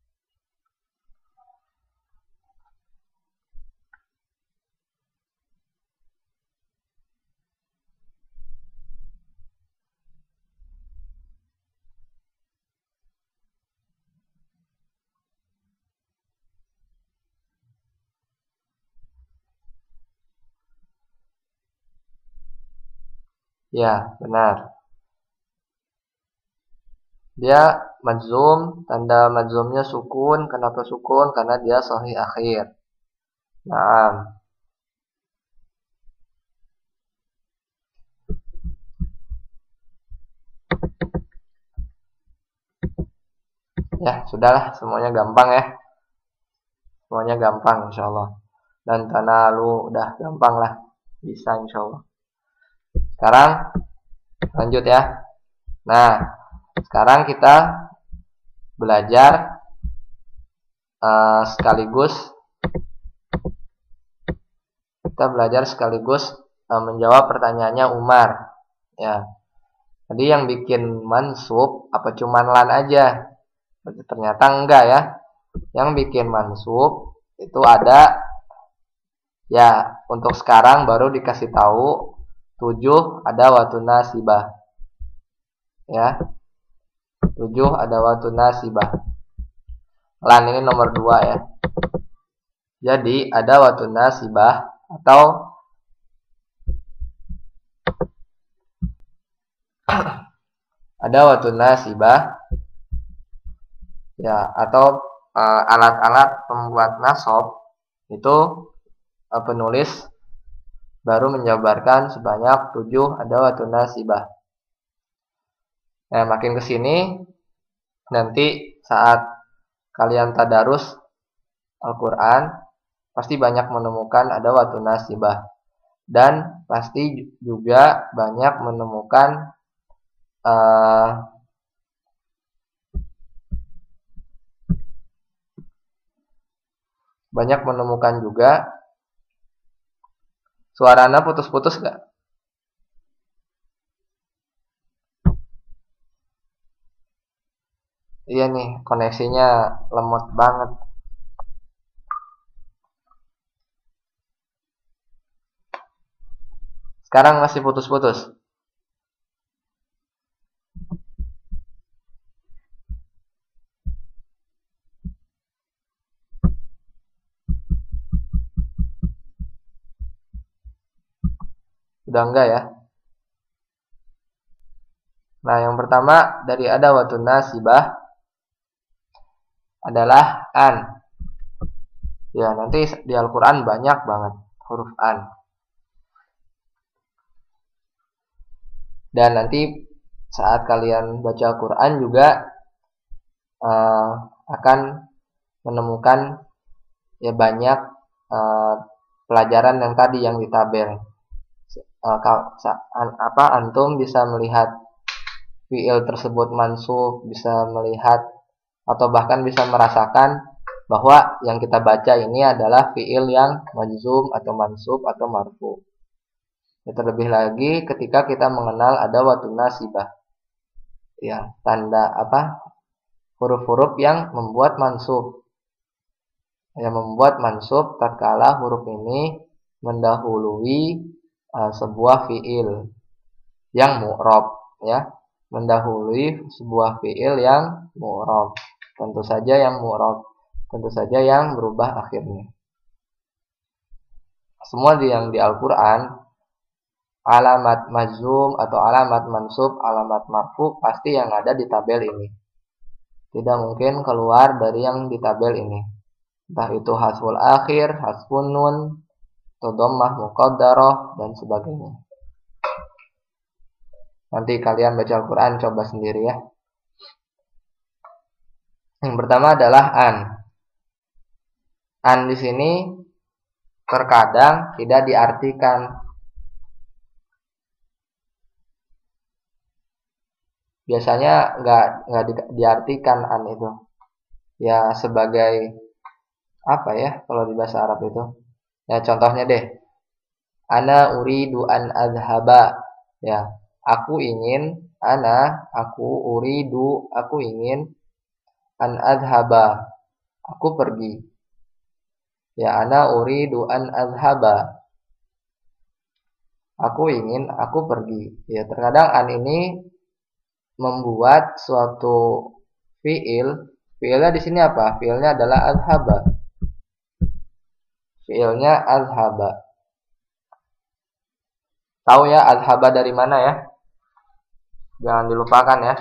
Ya, benar. Dia majzum, tanda majzumnya sukun. Kenapa sukun? Karena dia sahih akhir. Naam. Ya, sudahlah, semuanya gampang ya. Semuanya gampang insyaallah. Dan tanalu udah gampang lah. Bisa insyaallah. Sekarang lanjut ya. Nah, sekarang kita belajar uh, sekaligus kita belajar sekaligus uh, menjawab pertanyaannya Umar. Ya. Tadi yang bikin mansub apa cuman lan aja? Ternyata enggak ya. Yang bikin mansub itu ada, ya untuk sekarang baru dikasih tahu tujuh ada watun nasibah. Ya, tujuh ada watun nasibah. Lan ini nomor dua ya. Jadi ada watun nasibah atau ada watun nasibah ya, atau uh, alat-alat pembuat nasab itu uh, penulis baru menjabarkan sebanyak tujuh ada watun nasibah. Nah, makin ke sini nanti saat kalian tadarus Al-Qur'an pasti banyak menemukan ada watun nasibah, dan pasti juga banyak menemukan uh, banyak menemukan juga suaranya putus-putus gak? Iya nih, koneksinya lemot banget. Sekarang masih putus-putus. Udah enggak ya? Nah, yang pertama dari ada watun nasibah adalah an. Ya, nanti di Al-Qur'an banyak banget huruf an. Dan nanti saat kalian baca Quran juga uh, akan menemukan ya banyak uh, pelajaran yang tadi yang di tabel. Uh, apa antum bisa melihat fiil tersebut mansub, bisa melihat atau bahkan bisa merasakan bahwa yang kita baca ini adalah fiil yang majzum atau mansub atau marfu. Ya, terlebih lagi ketika kita mengenal ada watun nasibah. Ya, tanda apa? Huruf-huruf yang membuat mansub. Yang membuat mansub tatkala huruf ini mendahului uh, sebuah fiil yang mu'rab, ya. Mendahului sebuah fiil yang mu'rab. Tentu saja yang mu'rab, tentu saja yang berubah akhirnya. Semua yang di Al-Qur'an, alamat majzum atau alamat mansub, alamat marfu pasti yang ada di tabel ini. Tidak mungkin keluar dari yang di tabel ini. Entah itu hasful akhir, hasfun nun, atau dhammah muqaddarah dan sebagainya. Nanti kalian baca Al-Qur'an coba sendiri ya. Yang pertama adalah an. An di sini terkadang tidak diartikan. Biasanya nggak nggak di, diartikan an itu. Ya sebagai apa ya kalau di bahasa Arab itu? Ya contohnya deh. Ana uridu an adhaba. Ya, aku ingin, ana, aku uridu, aku ingin an adhaba. Aku pergi. Ya, ana uridu an adhaba. Aku ingin, aku pergi. Ya, terkadang an ini membuat suatu fiil. Fiilnya di sini apa? Fiilnya adalah adhaba. Fiilnya adhaba. Tahu ya adhaba dari mana ya? Jangan dilupakan ya.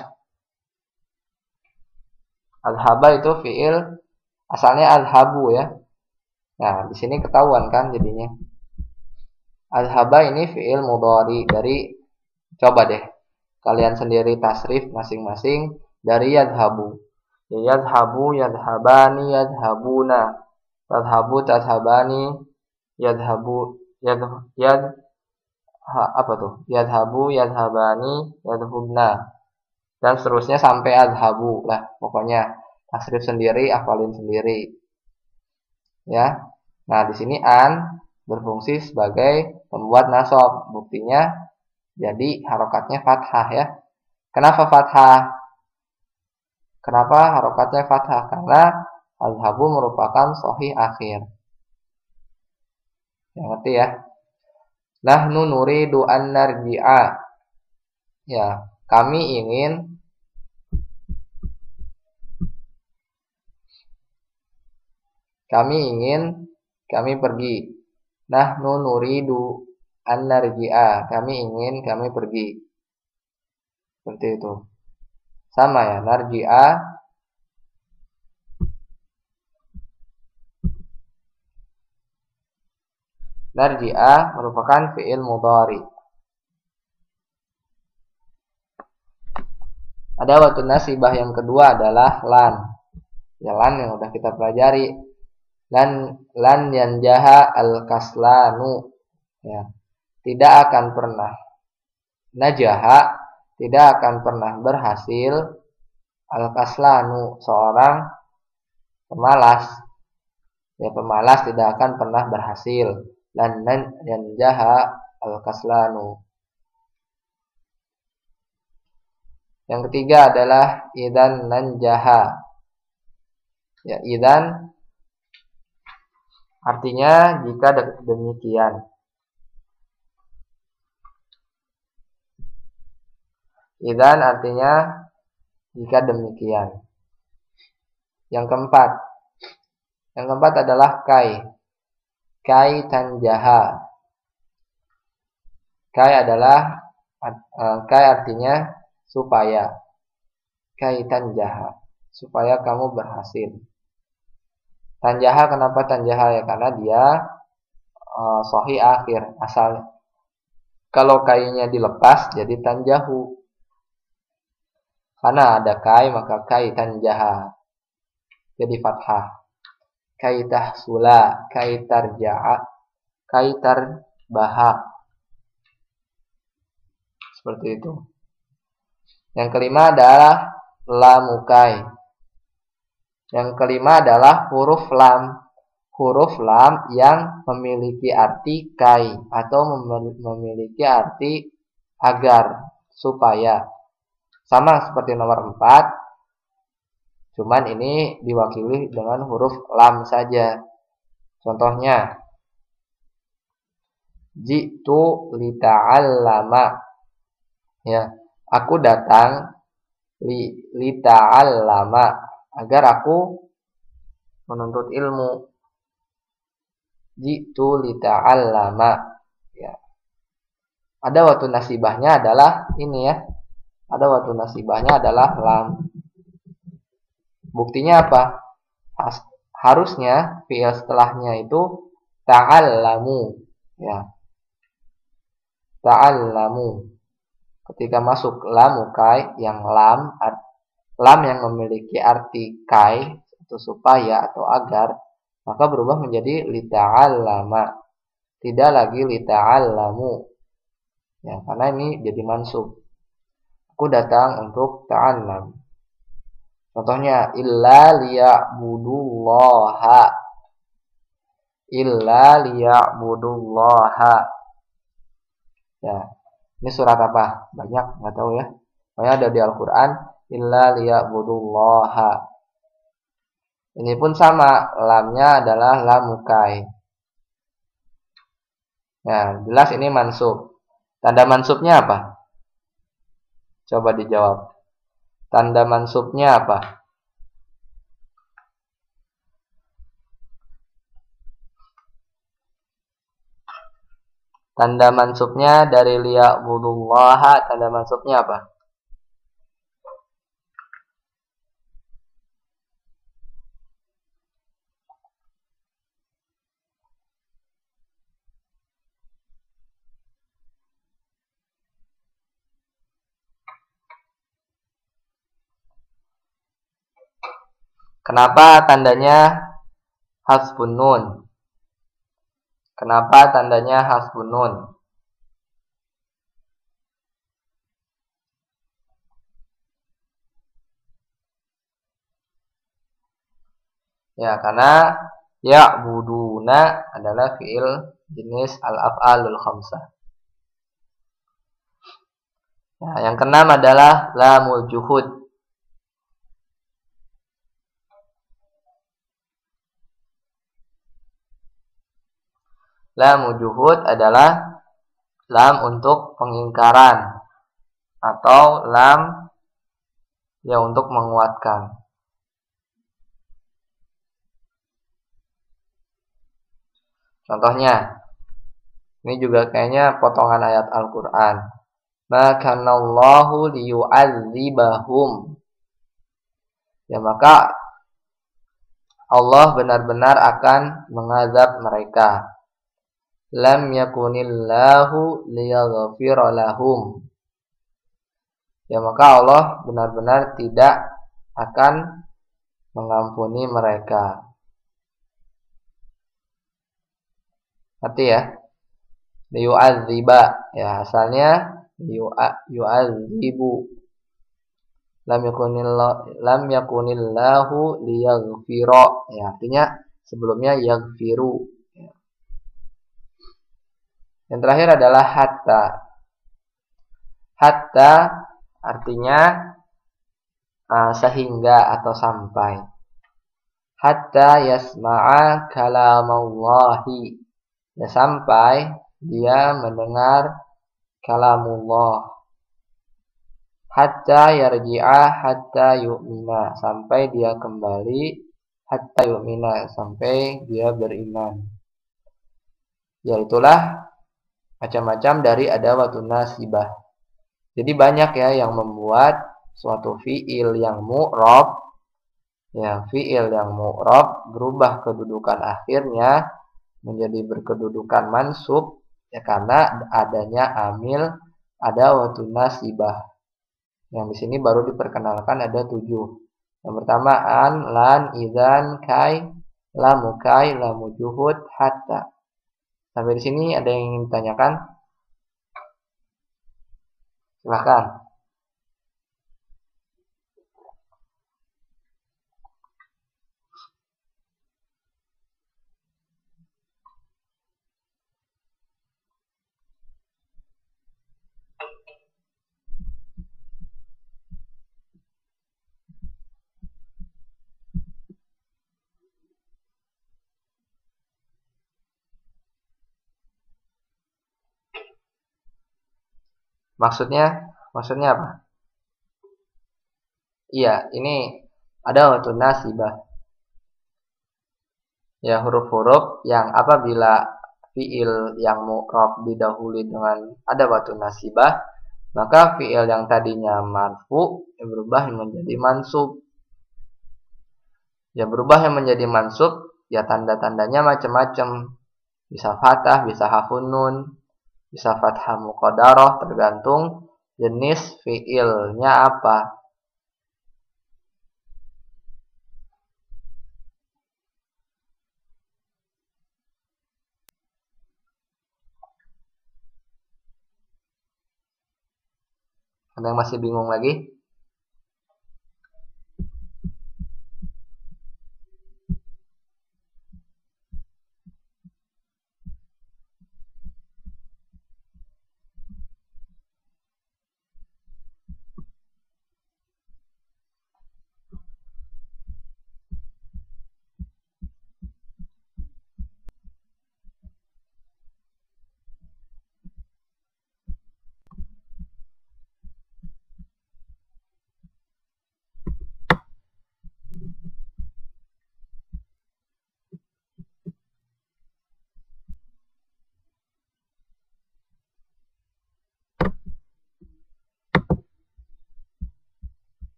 Adhaba itu fiil asalnya adhabu ya. Nah, di sini ketahuan kan jadinya. Adhaba ini fiil mudhari dari, coba deh kalian sendiri tasrif masing-masing dari yadhabu. Yadhabu, yadhabani, yadhabuna. Tadhabu, tadhabani, yadhabu, yad, yad ha, apa tuh? Yadhabu, yadhabani, yadhubna. Dan seterusnya sampai adhabu lah. Pokoknya tasrif sendiri, hafalin sendiri. Ya. Nah, di sini an berfungsi sebagai pembuat nasab. Buktinya jadi harokatnya fathah ya. Kenapa fathah? Kenapa harokatnya fathah? Karena azhabu merupakan sahih akhir. Yang ngerti ya? Nahnu nuridu an narji'a. Ya, kami ingin kami ingin kami pergi. Nahnu nuridu an narji'a. Kami ingin kami pergi. Seperti itu. Sama ya, narji'a narji'a merupakan fi'il mudhari. Ada waktu nasibah yang kedua adalah lan. Ya, lan yang udah kita pelajari. Lan lan yanjaha al-kaslanu. Ya, tidak akan pernah. Najaha tidak akan pernah berhasil al-kaslanu, seorang pemalas. Ya, pemalas tidak akan pernah berhasil. Lan yanjaha al-kaslanu. Yang ketiga adalah idan nanjaha. Ya, idan artinya jika demikian. Idan artinya jika demikian. Yang keempat. Yang keempat adalah kai. Kai tanjaha. Kai adalah kai artinya supaya. Kai tanjaha. Supaya kamu berhasil. Tanjaha, kenapa tanjaha ya? Karena dia uh, sahih akhir asal. Kalau kainya dilepas jadi tanjahu. Karena ada kai maka kai tanjaha. Jadi fathah. Kai tahsula, kai tarja'a, kai tarbaha. Seperti itu. Yang kelima adalah lamukai. Yang kelima adalah huruf lam. Huruf lam yang memiliki arti kai atau memiliki arti agar, supaya. Sama seperti nomor empat. Cuman ini diwakili dengan huruf lam saja. Contohnya. Jitu lita'allama. Ya, aku datang li lita'allama, agar aku menuntut ilmu. Jitu lita'allama. Ya. Ada waktu nasibahnya adalah ini ya. Ada waktu nasibahnya adalah lam. Buktinya apa? Harusnya fi'il setelahnya itu ta'allamu. Ya. Ta'allamu. Ketika masuk lam kai yang lam, lam yang memiliki arti kai atau supaya atau agar, maka berubah menjadi lita'allama. Tidak lagi lita'allamu. Ya, karena ini jadi mansub. Aku datang untuk ta'allam. Contohnya illa liya'budullaha. Illa liya'budullaha. Ya. Ini surat apa? Banyak, nggak tahu ya. Pokoknya ada di Al-Qur'an illa liya'budullaha. Ini pun sama, lamnya adalah lamukai. Nah, jelas ini mansub. Tanda mansubnya apa? Coba dijawab. Tanda mansubnya apa? Tanda mansubnya dari liya'budullaha, tanda mansubnya apa? Kenapa tandanya hasbun nun? Kenapa tandanya hasbun nun? Ya, karena ya'buduna adalah fi'il jenis al-af'alul khamsah. Nah, yang keenam adalah lamul juhud. Lamul juhud adalah lam untuk pengingkaran atau lam yang untuk menguatkan. Contohnya, ini juga kayaknya potongan ayat Al-Quran. Ma kanallahu liyu'adzibahum. Ya, maka Allah benar-benar akan mengazab mereka. Lam yakunillahu liyaghfira lahum. Ya, maka Allah benar-benar tidak akan mengampuni mereka. Arti ya, liyu'adziba, ya asalnya yu'adzibu. Lam yakunillahu lam yakunillahu liyaghfira, ya artinya sebelumnya yaghfiru. Ya. Yang terakhir adalah hatta. Hatta artinya uh, sehingga atau sampai. Hatta yasma'a kalamallahi. Ya, sampai dia mendengar kalamullah. Hatta yarji'a hatta yu'mina, sampai dia kembali, hatta yu'mina, sampai dia beriman. Yaitulah macam-macam dari adawatun nasibah. Jadi banyak ya yang membuat suatu fi'il yang mu'rab, ya fi'il yang mu'rab berubah kedudukan akhirnya menjadi berkedudukan mansub, ya karena adanya amil adawatun nasibah. Yang di sini baru diperkenalkan ada tujuh. Yang pertama an, lan, idzan, kai, lamu kai, lamu juhud, hatta. Sampai di sini ada yang ingin ditanyakan? Silakan. Maksudnya, maksudnya apa? Iya, ini ada waktu nasibah. Ya, huruf-huruf yang apabila fiil yang mu'rab didahului dengan ada waktu nasibah, maka fiil yang tadinya marfu ya berubah menjadi mansub. Ya berubah yang menjadi mansub, ya tanda-tandanya macam-macam. Bisa fathah, bisa hafun nun, bisa fathah muqaddarah, tergantung jenis fiilnya apa. Ada yang masih bingung lagi?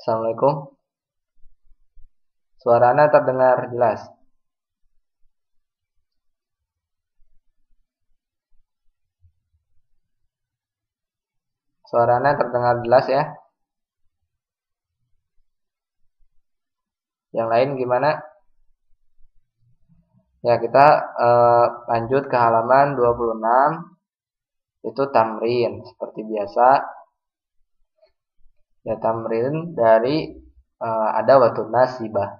Assalamualaikum. Suaranya terdengar jelas. Suaranya terdengar jelas ya. Yang lain gimana? Ya, kita eh, lanjut ke halaman dua puluh enam. Itu tamrin seperti biasa. Ya, tamrin dari uh, ada watun nasibah.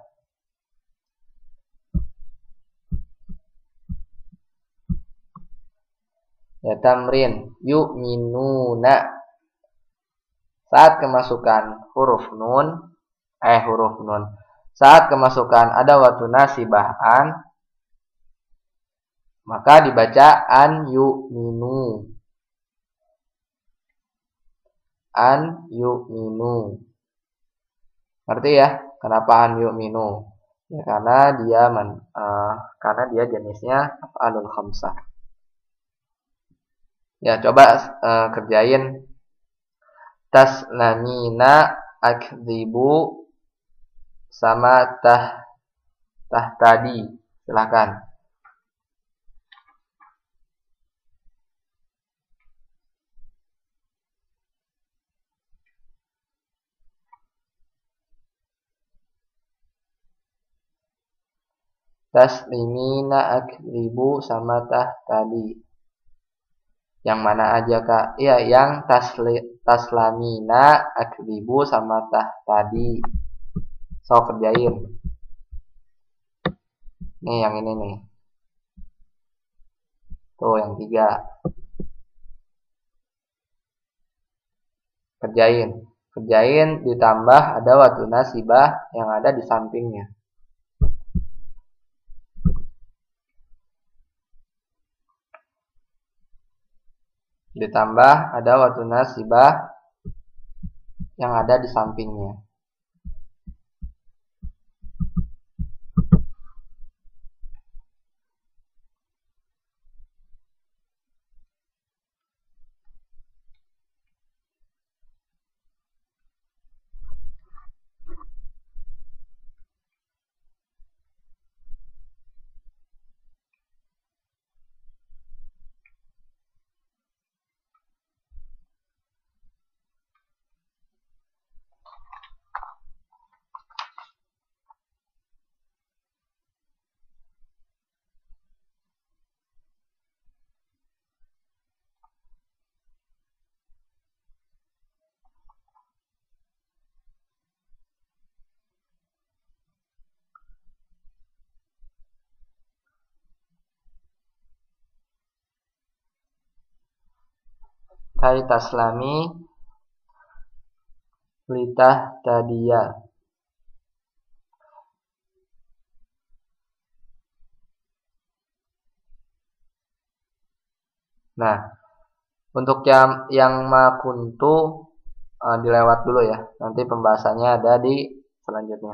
Ya, tamrin yu'minuna. Saat kemasukan huruf nun, eh huruf nun. Saat kemasukan ada watun nasibah an, maka dibaca an yu'minu. An yu'minu. Ngerti ya? Kenapa an yu'minu? Ya karena dia man, uh, karena dia jenisnya af'alul khamsah. Ya coba uh, kerjain taslamina akdzibu sama tah tah tadi. Silakan. Taslimina akdzibu sama tah tadi. Yang mana aja kak? Iya, yang tasli, taslamina akdzibu sama tah tadi. So kerjain. Nih yang ini nih. Tuh yang tiga. Kerjain. Kerjain ditambah ada watun nasibah yang ada di sampingnya. Ditambah ada watun nasibah yang ada di sampingnya. Kai taslami litah tadia. Nah, untuk yang yang makuntu uh, dilewat dulu ya. Nanti pembahasannya ada di selanjutnya.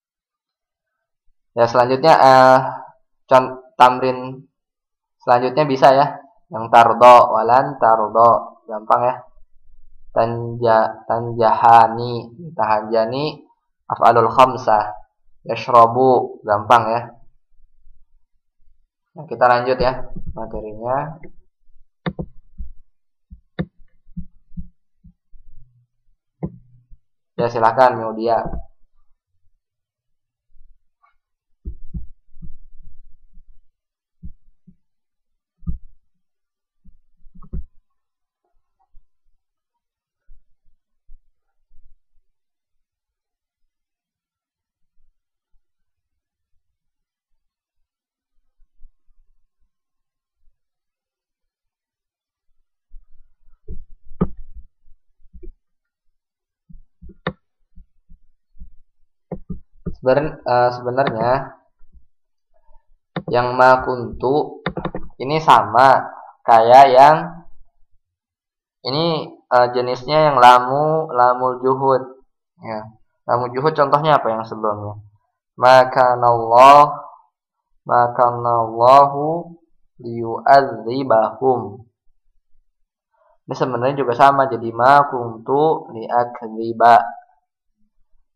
Ya selanjutnya uh, tamrin selanjutnya bisa ya. Yang tardo walan tardo, gampang ya. Tanja tanjahani, tahajani af'alul khamsah. Yashrabu, gampang ya. Nah, kita lanjut ya materinya. Ya silakan Maudia. Sebenarnya yang makuntu ini sama kayak yang ini uh, jenisnya yang lamu lamul juhud ya. Lamul juhud contohnya apa yang sebelumnya? Makanallah makanallahu liyu'adzibahum. Ini sebenarnya juga sama, jadi ma kuntu li'adziba.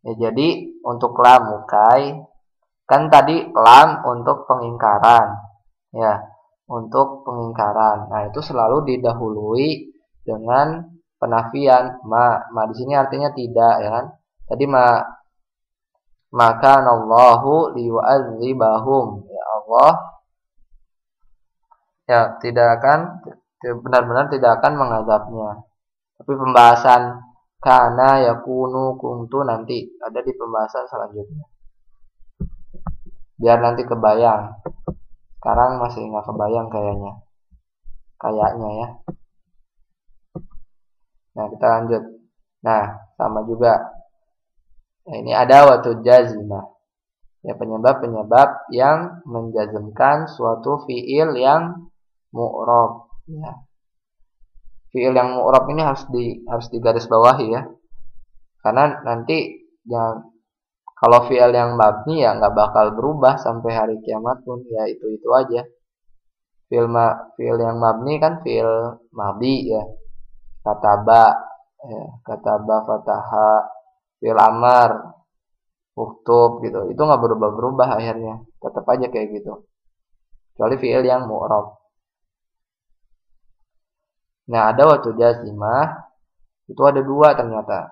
Ya, jadi untuk lam mukai kan tadi lam untuk pengingkaran, ya, untuk pengingkaran. Nah, itu selalu didahului dengan penafian ma. Ma di sini artinya tidak, ya kan? Tadi ma maka Allahu liyu'adzibahum. Ya Allah ya tidak akan benar-benar tidak akan mengazabnya. Tapi pembahasan kana yakunu kuntu nanti ada di pembahasan selanjutnya. Biar nanti kebayang. Sekarang masih nggak kebayang kayaknya. Kayaknya ya. Nah, kita lanjut. Nah, sama juga. Nah, ini ada watu jazimah. Ya, penyebab-penyebab yang menjazmkan suatu fiil yang mu'rab. Ya. Fiil yang mu'rab ini harus di harus digaris bawahi ya. Karena nanti yang kalau fiil yang mabni ya nggak bakal berubah sampai hari kiamat pun, ya itu-itu aja. Fiil ma, fiil yang mabni kan fiil madi ya. Kataba ya, kataba fataha, fiil amar, uktub gitu. Itu nggak berubah-berubah akhirnya. Tetap aja kayak gitu. Kecuali fiil yang mu'rab. Nah, ada watu jazimah itu ada dua ternyata.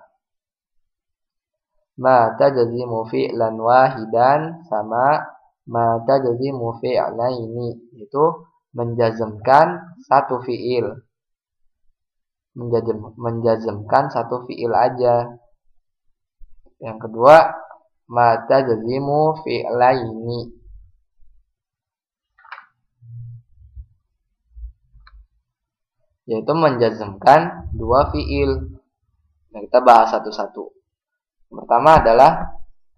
Ma tajzimu fi'lan wahidan sama ma tajzimu fi'laini, itu menjazmkan satu fi'il. Menjazm, menjazmkan satu fi'il aja. Yang kedua, ma tajzimu fi'laini, yaitu menjazmkan dua fi'il. Nah, kita bahas satu-satu. Pertama adalah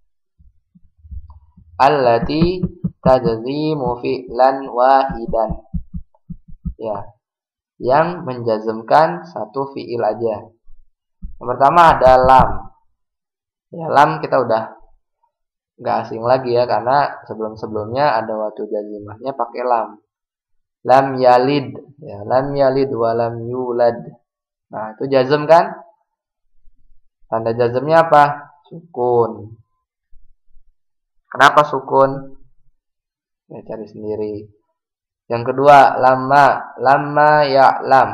allati tajzimu fi'lan wahidan. Ya, yang menjazmkan satu fi'il aja. Yang pertama ada lam. Ya, lam kita udah nggak asing lagi ya, karena sebelum-sebelumnya ada watu jazimahnya pakai lam. Lam yalid, ya, lam yalid wa lam yulad. Nah, itu jazm kan? Tanda jazmnya apa? Sukun. Kenapa sukun? Ya, cari sendiri. Yang kedua, lama, lama ya'lam.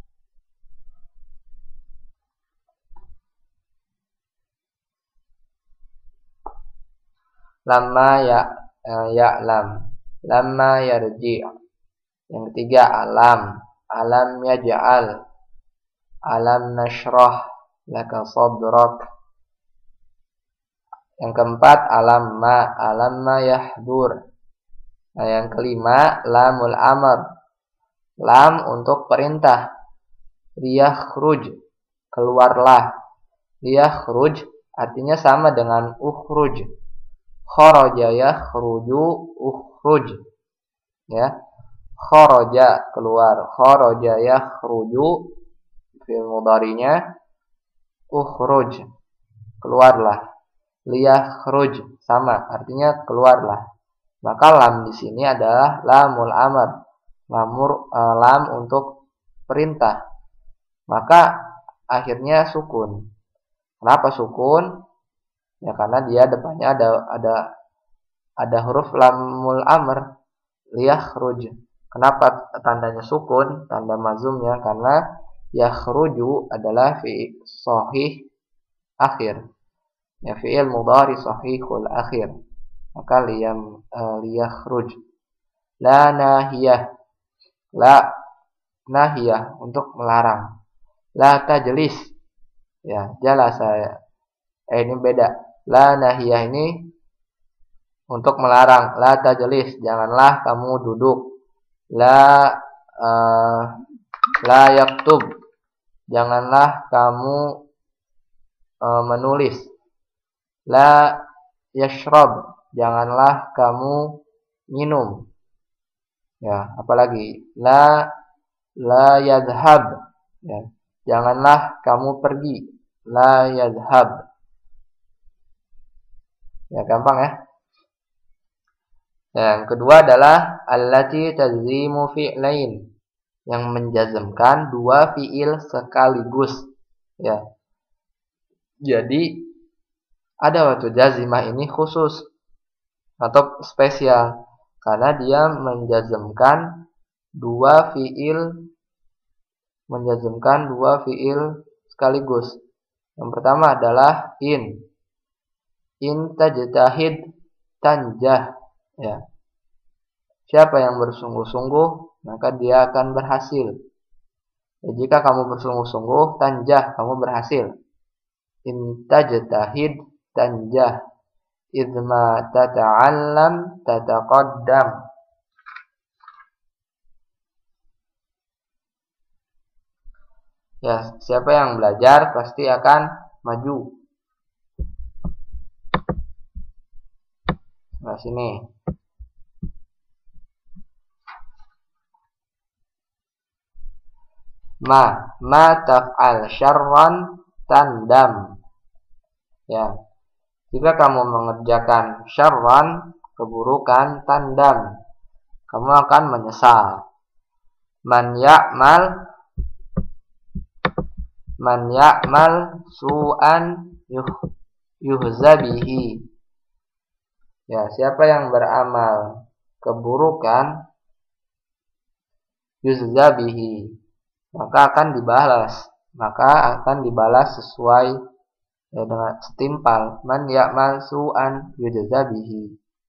Lama ya ya'lam. Lama yarji'. Yang ketiga, alam, alam yaj'al. Alam nashrah laka sadrak. Yang keempat, alam ma, alam ma yahdur. Nah, yang kelima, lamul amr. Lam untuk perintah. Liyakhruj, keluarlah. Liyakhruj artinya sama dengan ukhruj. Kharaja yakhruju, ukhruj. Ya. Kharaja, keluar. Kharaja yakhruju, fi'il mudhari'nya ukhruj, keluarlah. Liyakhruj sama, artinya keluarlah. Maka lam di sini adalah lamul amr, lamur uh, lam untuk perintah. Maka akhirnya sukun. Kenapa sukun? Ya karena dia depannya ada ada ada huruf lamul amr, liyakhruj. Kenapa tandanya sukun, tanda mazumnya? Karena yakhruju adalah fi sahih akhir. Ya, fi'il mudhari sahihul akhir. Maka liyam uh, liyakhruj. La nahiyah. La nahiyah untuk melarang. La tajlis. Ya, jalasa. Eh ini beda. La nahiyah ini untuk melarang. La tajlis, janganlah kamu duduk. La uh, la yaktub, janganlah kamu uh, menulis. La yashrab, janganlah kamu minum. Ya, apalagi la la yadhhab, ya, janganlah kamu pergi. La yadhhab. Ya, gampang ya. Yang kedua adalah allati tajzimu fi'lain, yang menjazmkan dua fi'il sekaligus. Ya. Jadi Ada watu jazimah ini khusus atau spesial karena dia menjazmkan dua fiil menjazmkan dua fiil sekaligus. Yang pertama adalah in. In tajtahid tanjah, ya. Siapa yang bersungguh-sungguh, maka dia akan berhasil. Ya, jika kamu bersungguh-sungguh, tanjah, kamu berhasil. In tajtahid tanjah. Idma tata'allam tataqaddam. Ya, siapa yang belajar pasti akan maju. Nah, sini. Ma, ma taf'al syarran tandam. Ya. Jika kamu mengerjakan syarran, keburukan, tandam, kamu akan menyesal. Man ya'mal Man ya'mal su'an yuh, yuhzabihi. Ya, siapa yang beramal keburukan, yuhzabihi, maka akan dibalas, maka akan dibalas sesuai ya, dengan setimpal. Man ya'mal su'an yuhzabihi.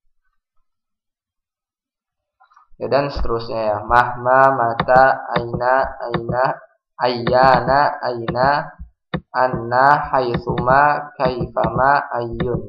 Ya, dan seterusnya ya. Mahma mata aina aina ayyana aina anna haitsuma kaifama ayyun.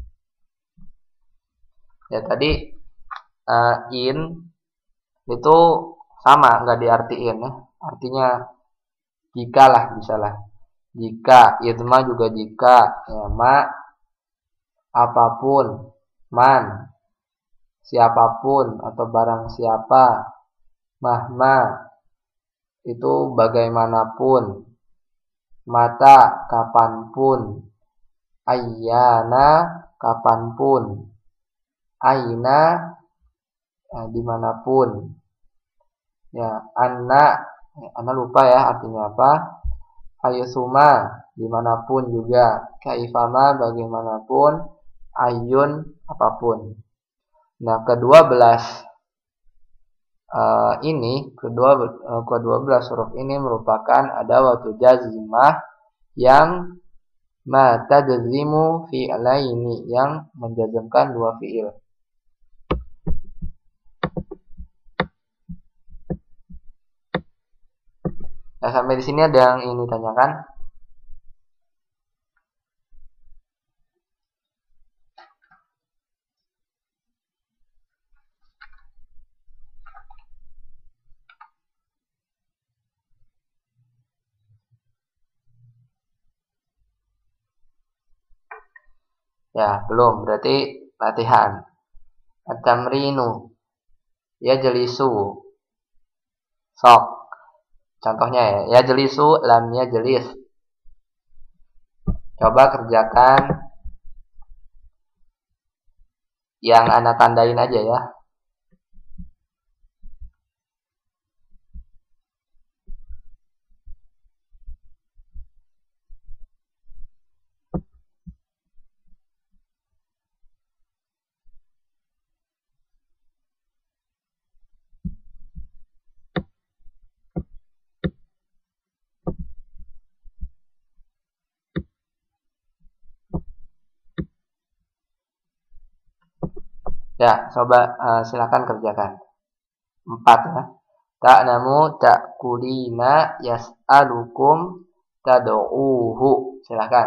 Ya, tadi uh, in itu sama, nggak diartiin ya. Artinya jika lah, bisa lah. Jika, idma juga jika. Ya, ma apapun, man siapapun atau barang siapa, mahma itu bagaimanapun, mata kapanpun, ayyana kapanpun, aina eh, dimanapun, ya, anna anna lupa ya artinya apa, haitsuma dimanapun juga, kaifama bagaimanapun, ayun apapun. Nah, kedua belas uh, ini, kedua uh, kedua belas huruf ini merupakan adawatu jazimah yang ma tajzimu fi'laini, yang menjazmkan dua fi'il. Nah, sampai di sini ada yang ingin ditanyakan? Ya, belum. Berarti latihan. At-tamrinu yajlisu. Sok. Contohnya ya, yajlisu lam yajlis. Coba kerjakan yang Anda tandain aja ya. Ya, coba uh, silakan kerjakan. Empat ya. Ta'namu ta'kulina yas'alukum tad'uhu. Silakan.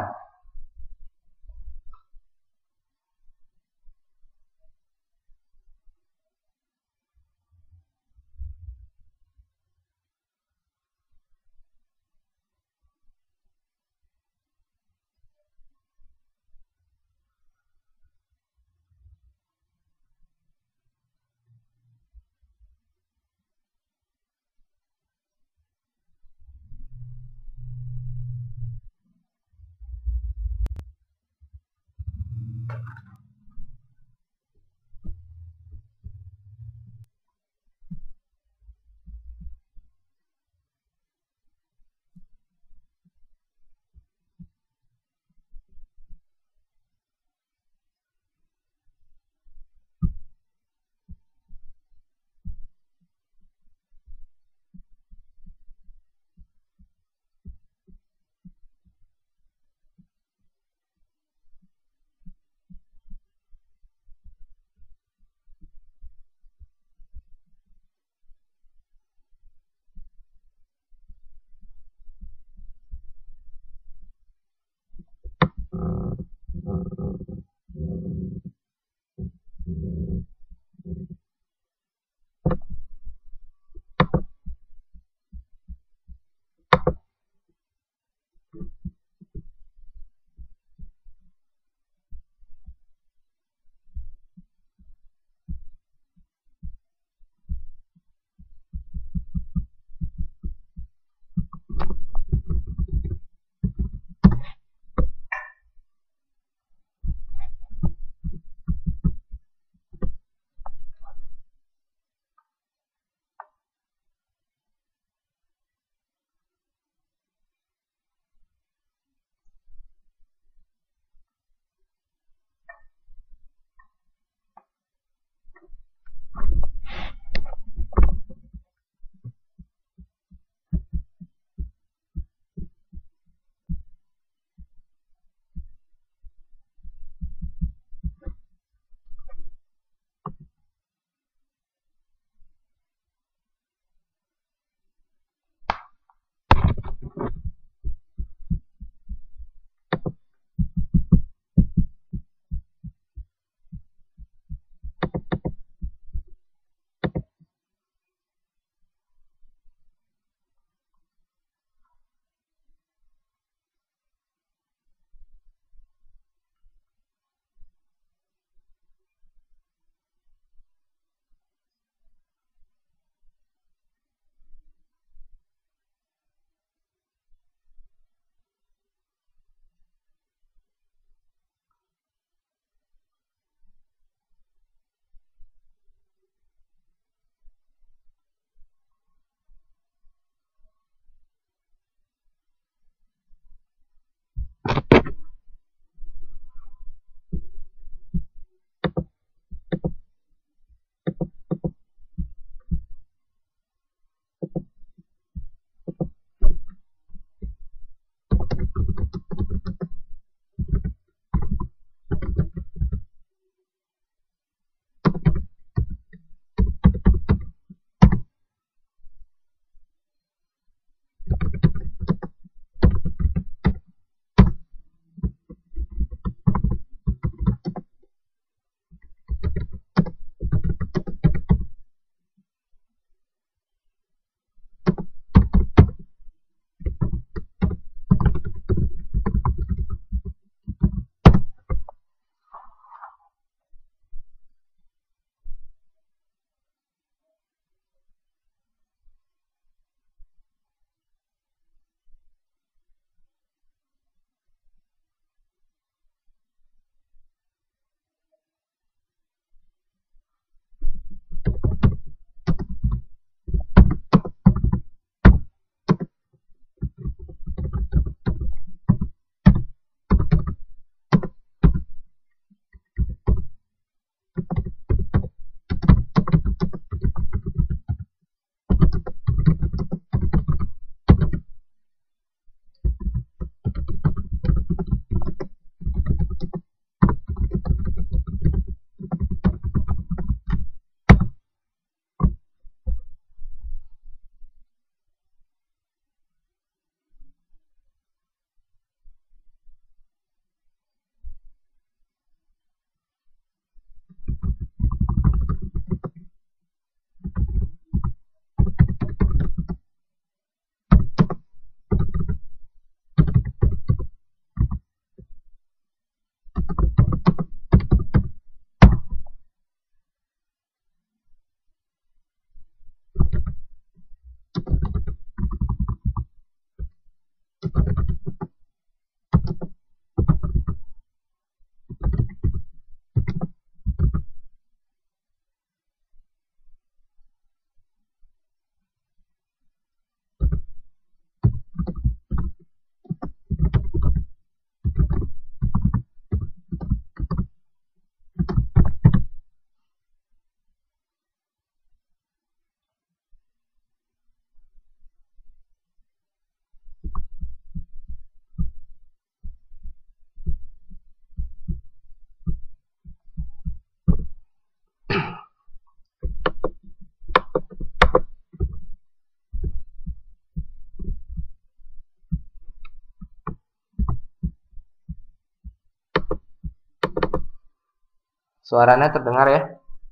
Suaranya terdengar ya?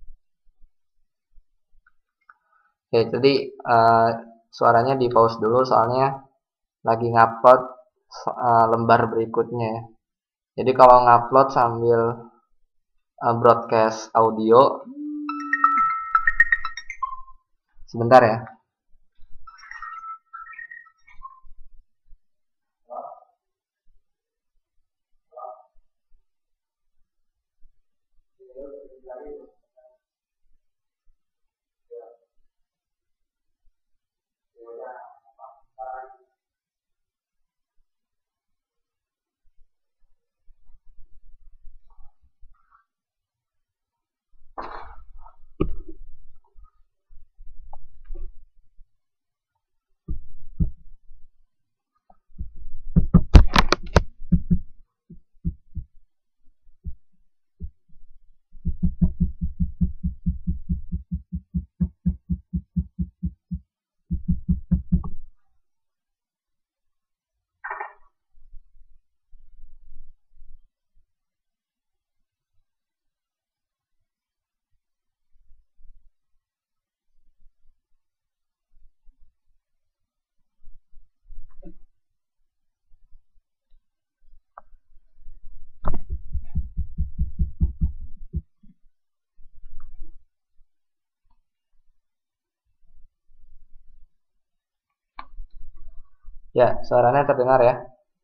Oke, jadi uh, suaranya di pause dulu soalnya lagi ngupload uh, lembar berikutnya ya. Jadi kalau ngupload sambil uh, broadcast audio, sebentar ya. Ya, suaranya terdengar ya.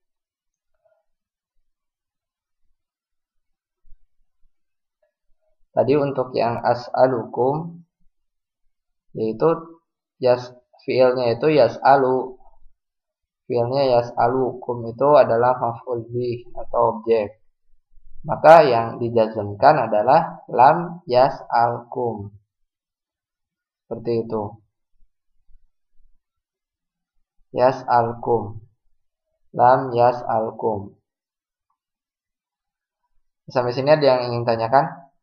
Tadi untuk yang as'alukum yaitu yas fiilnya itu yas'alu. Fiilnya yas'alukum itu adalah maf'ul bih atau objek. Maka yang dijazmkan adalah lam yas'alkum. Seperti itu. Yas'alkum. Lam yas'alkum. Sampai sini ada yang ingin tanyakan?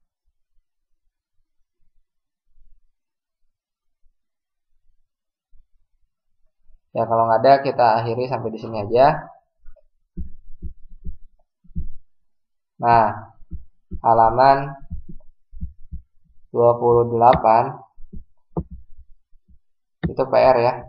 Ya, kalau nggak ada kita akhiri sampai di sini aja. Nah, halaman dua puluh delapan itu P R ya.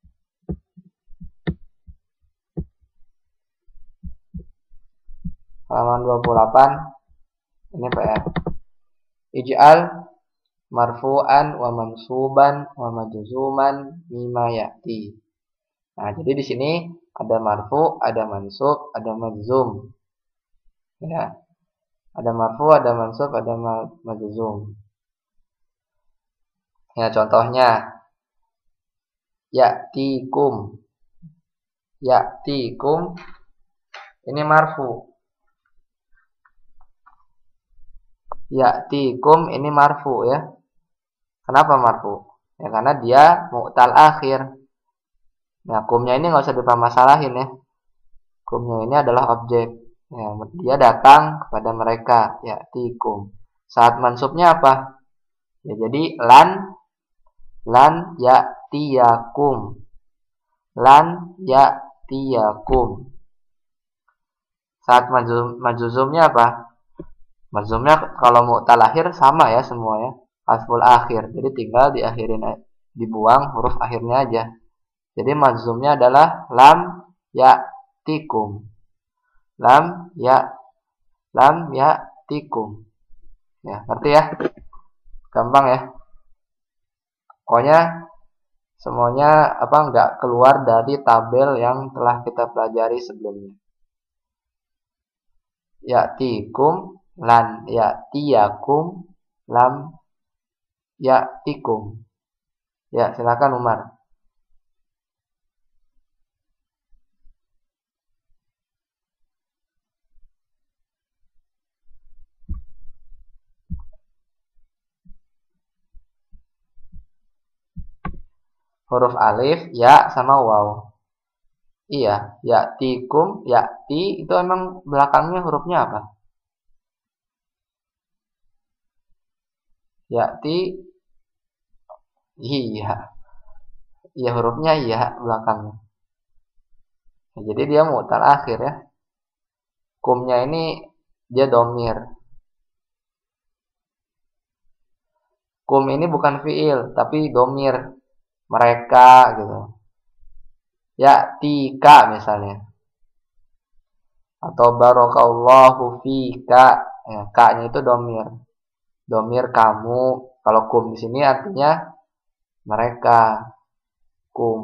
Halaman dua puluh delapan ini P R. Ij'al marfu'an wa mansuban wa majzuman mimma ya'ti. Nah, jadi di sini ada marfu, ada mansub, ada majzum. Ya. Ada marfu, ada mansub, ada majzum. Ya, contohnya ya'tikum. Ya'tikum ini marfu. Ya'tikum ini marfu ya. Kenapa marfu? Ya karena dia mu'tal akhir. Nah, kumnya ini nggak usah dipermasalahin ya. Kumnya ini adalah objek. Ya, dia datang kepada mereka. Ya'tikum. Saat mansubnya apa? Ya jadi lan lan ya'tiyakum. Lan ya'tiyakum. Saat majzumnya apa? Majzumnya kalau mu'tal akhir sama ya semua ya. Hasful akhir. Jadi tinggal diakhirin, dibuang huruf akhirnya aja. Jadi majzumnya adalah lam ya'tikum. Lam ya lam ya'tikum. Ya, ngerti ya? Gampang ya. Pokoknya semuanya apa enggak keluar dari tabel yang telah kita pelajari sebelumnya. Ya'tikum, lan ya'tiyakum, lam ya'tikum. Ya, silakan Umar. Huruf alif, ya sama waw. Iya, ya'tikum, ya'ti itu emang belakangnya hurufnya apa? Ya'ti, iya. Iya hurufnya iya belakangnya. Nah, jadi dia mu'tal akhir ya. Kumnya ini dia domir. Kum ini bukan fiil, tapi domir. Mereka gitu. Ya, tika misalnya. Atau barakallahu fika. Ya, ka-nya itu domir. Domir kamu. Kalau kum di sini artinya mereka. Kum.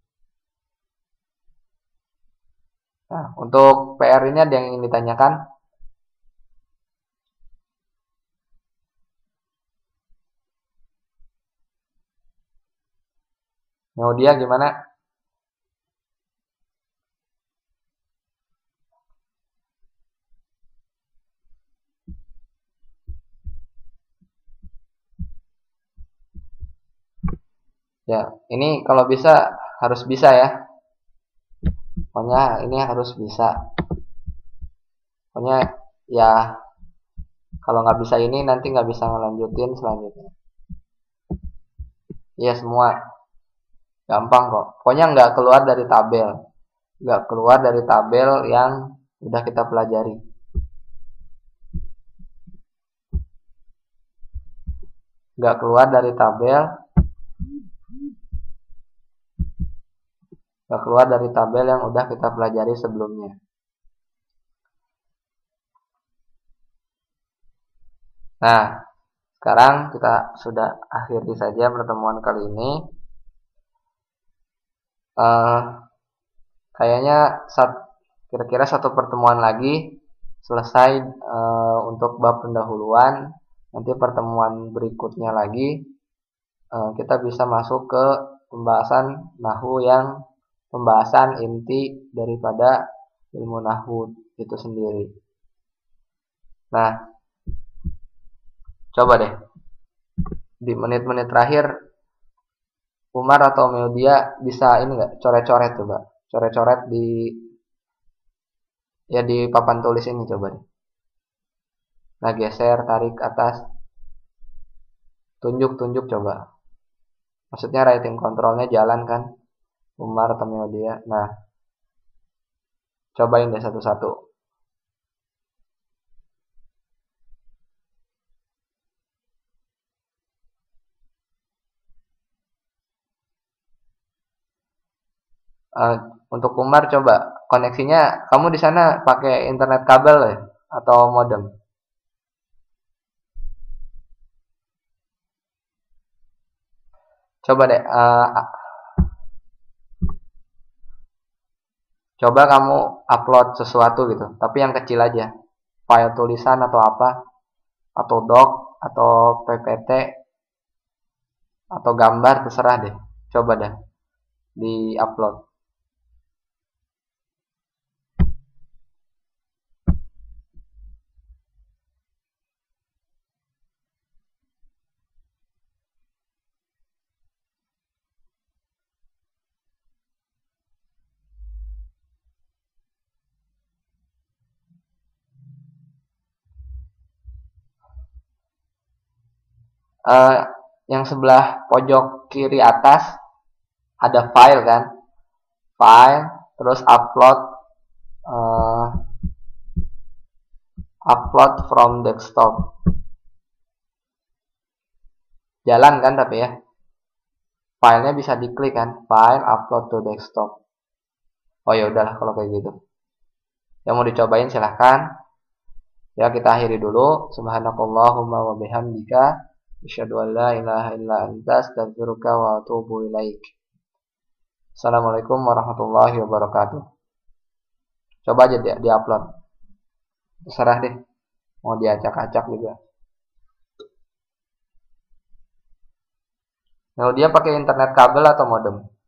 Nah, untuk P R ini ada yang ingin ditanyakan? Mau dia gimana? Ya, ini kalau bisa harus bisa ya. Pokoknya ini harus bisa. Pokoknya ya kalau nggak bisa ini nanti nggak bisa ngelanjutin selanjutnya. Iya semua. Gampang kok. Pokoknya nggak keluar dari tabel. Nggak keluar dari tabel yang udah kita pelajari. Nggak keluar dari tabel. Nggak keluar dari tabel yang udah kita pelajari sebelumnya. Nah, sekarang kita sudah akhiri saja pertemuan kali ini. Uh, kayaknya sat, kira-kira satu pertemuan lagi selesai uh, untuk bab pendahuluan. Nanti pertemuan berikutnya lagi uh, kita bisa masuk ke pembahasan nahwu yang pembahasan inti daripada ilmu nahwu itu sendiri. Nah, coba deh di menit-menit terakhir Umar atau Meodia bisa ini nggak coret-coret coba, coret-coret di ya di papan tulis ini coba deh. Nah geser, tarik atas, tunjuk-tunjuk coba. Maksudnya writing controlnya jalan kan, Umar atau Meodia. Nah, cobain deh satu-satu. Uh, untuk Umar coba koneksinya kamu di sana pakai internet kabel ya atau modem? Coba deh uh, coba kamu upload sesuatu gitu, tapi yang kecil aja. File tulisan atau apa? Atau doc atau P P T atau gambar terserah deh. Coba deh di-upload. Uh, yang sebelah pojok kiri atas ada file kan, file terus upload uh, upload from desktop, jalan kan tapi ya filenya bisa diklik kan, file upload to desktop. Oh ya udahlah kalau kayak gitu, yang mau dicobain silahkan ya. Kita akhiri dulu. Subhanakallahumma wa bihamdika asyhadu an la ilaha illa anta astaghfiruka wa atubu ilaik. Assalamualaikum warahmatullahi wabarakatuh. Coba aja dia di-upload. Terserah deh. Mau diacak-acak juga. Kalau dia pakai internet kabel atau modem?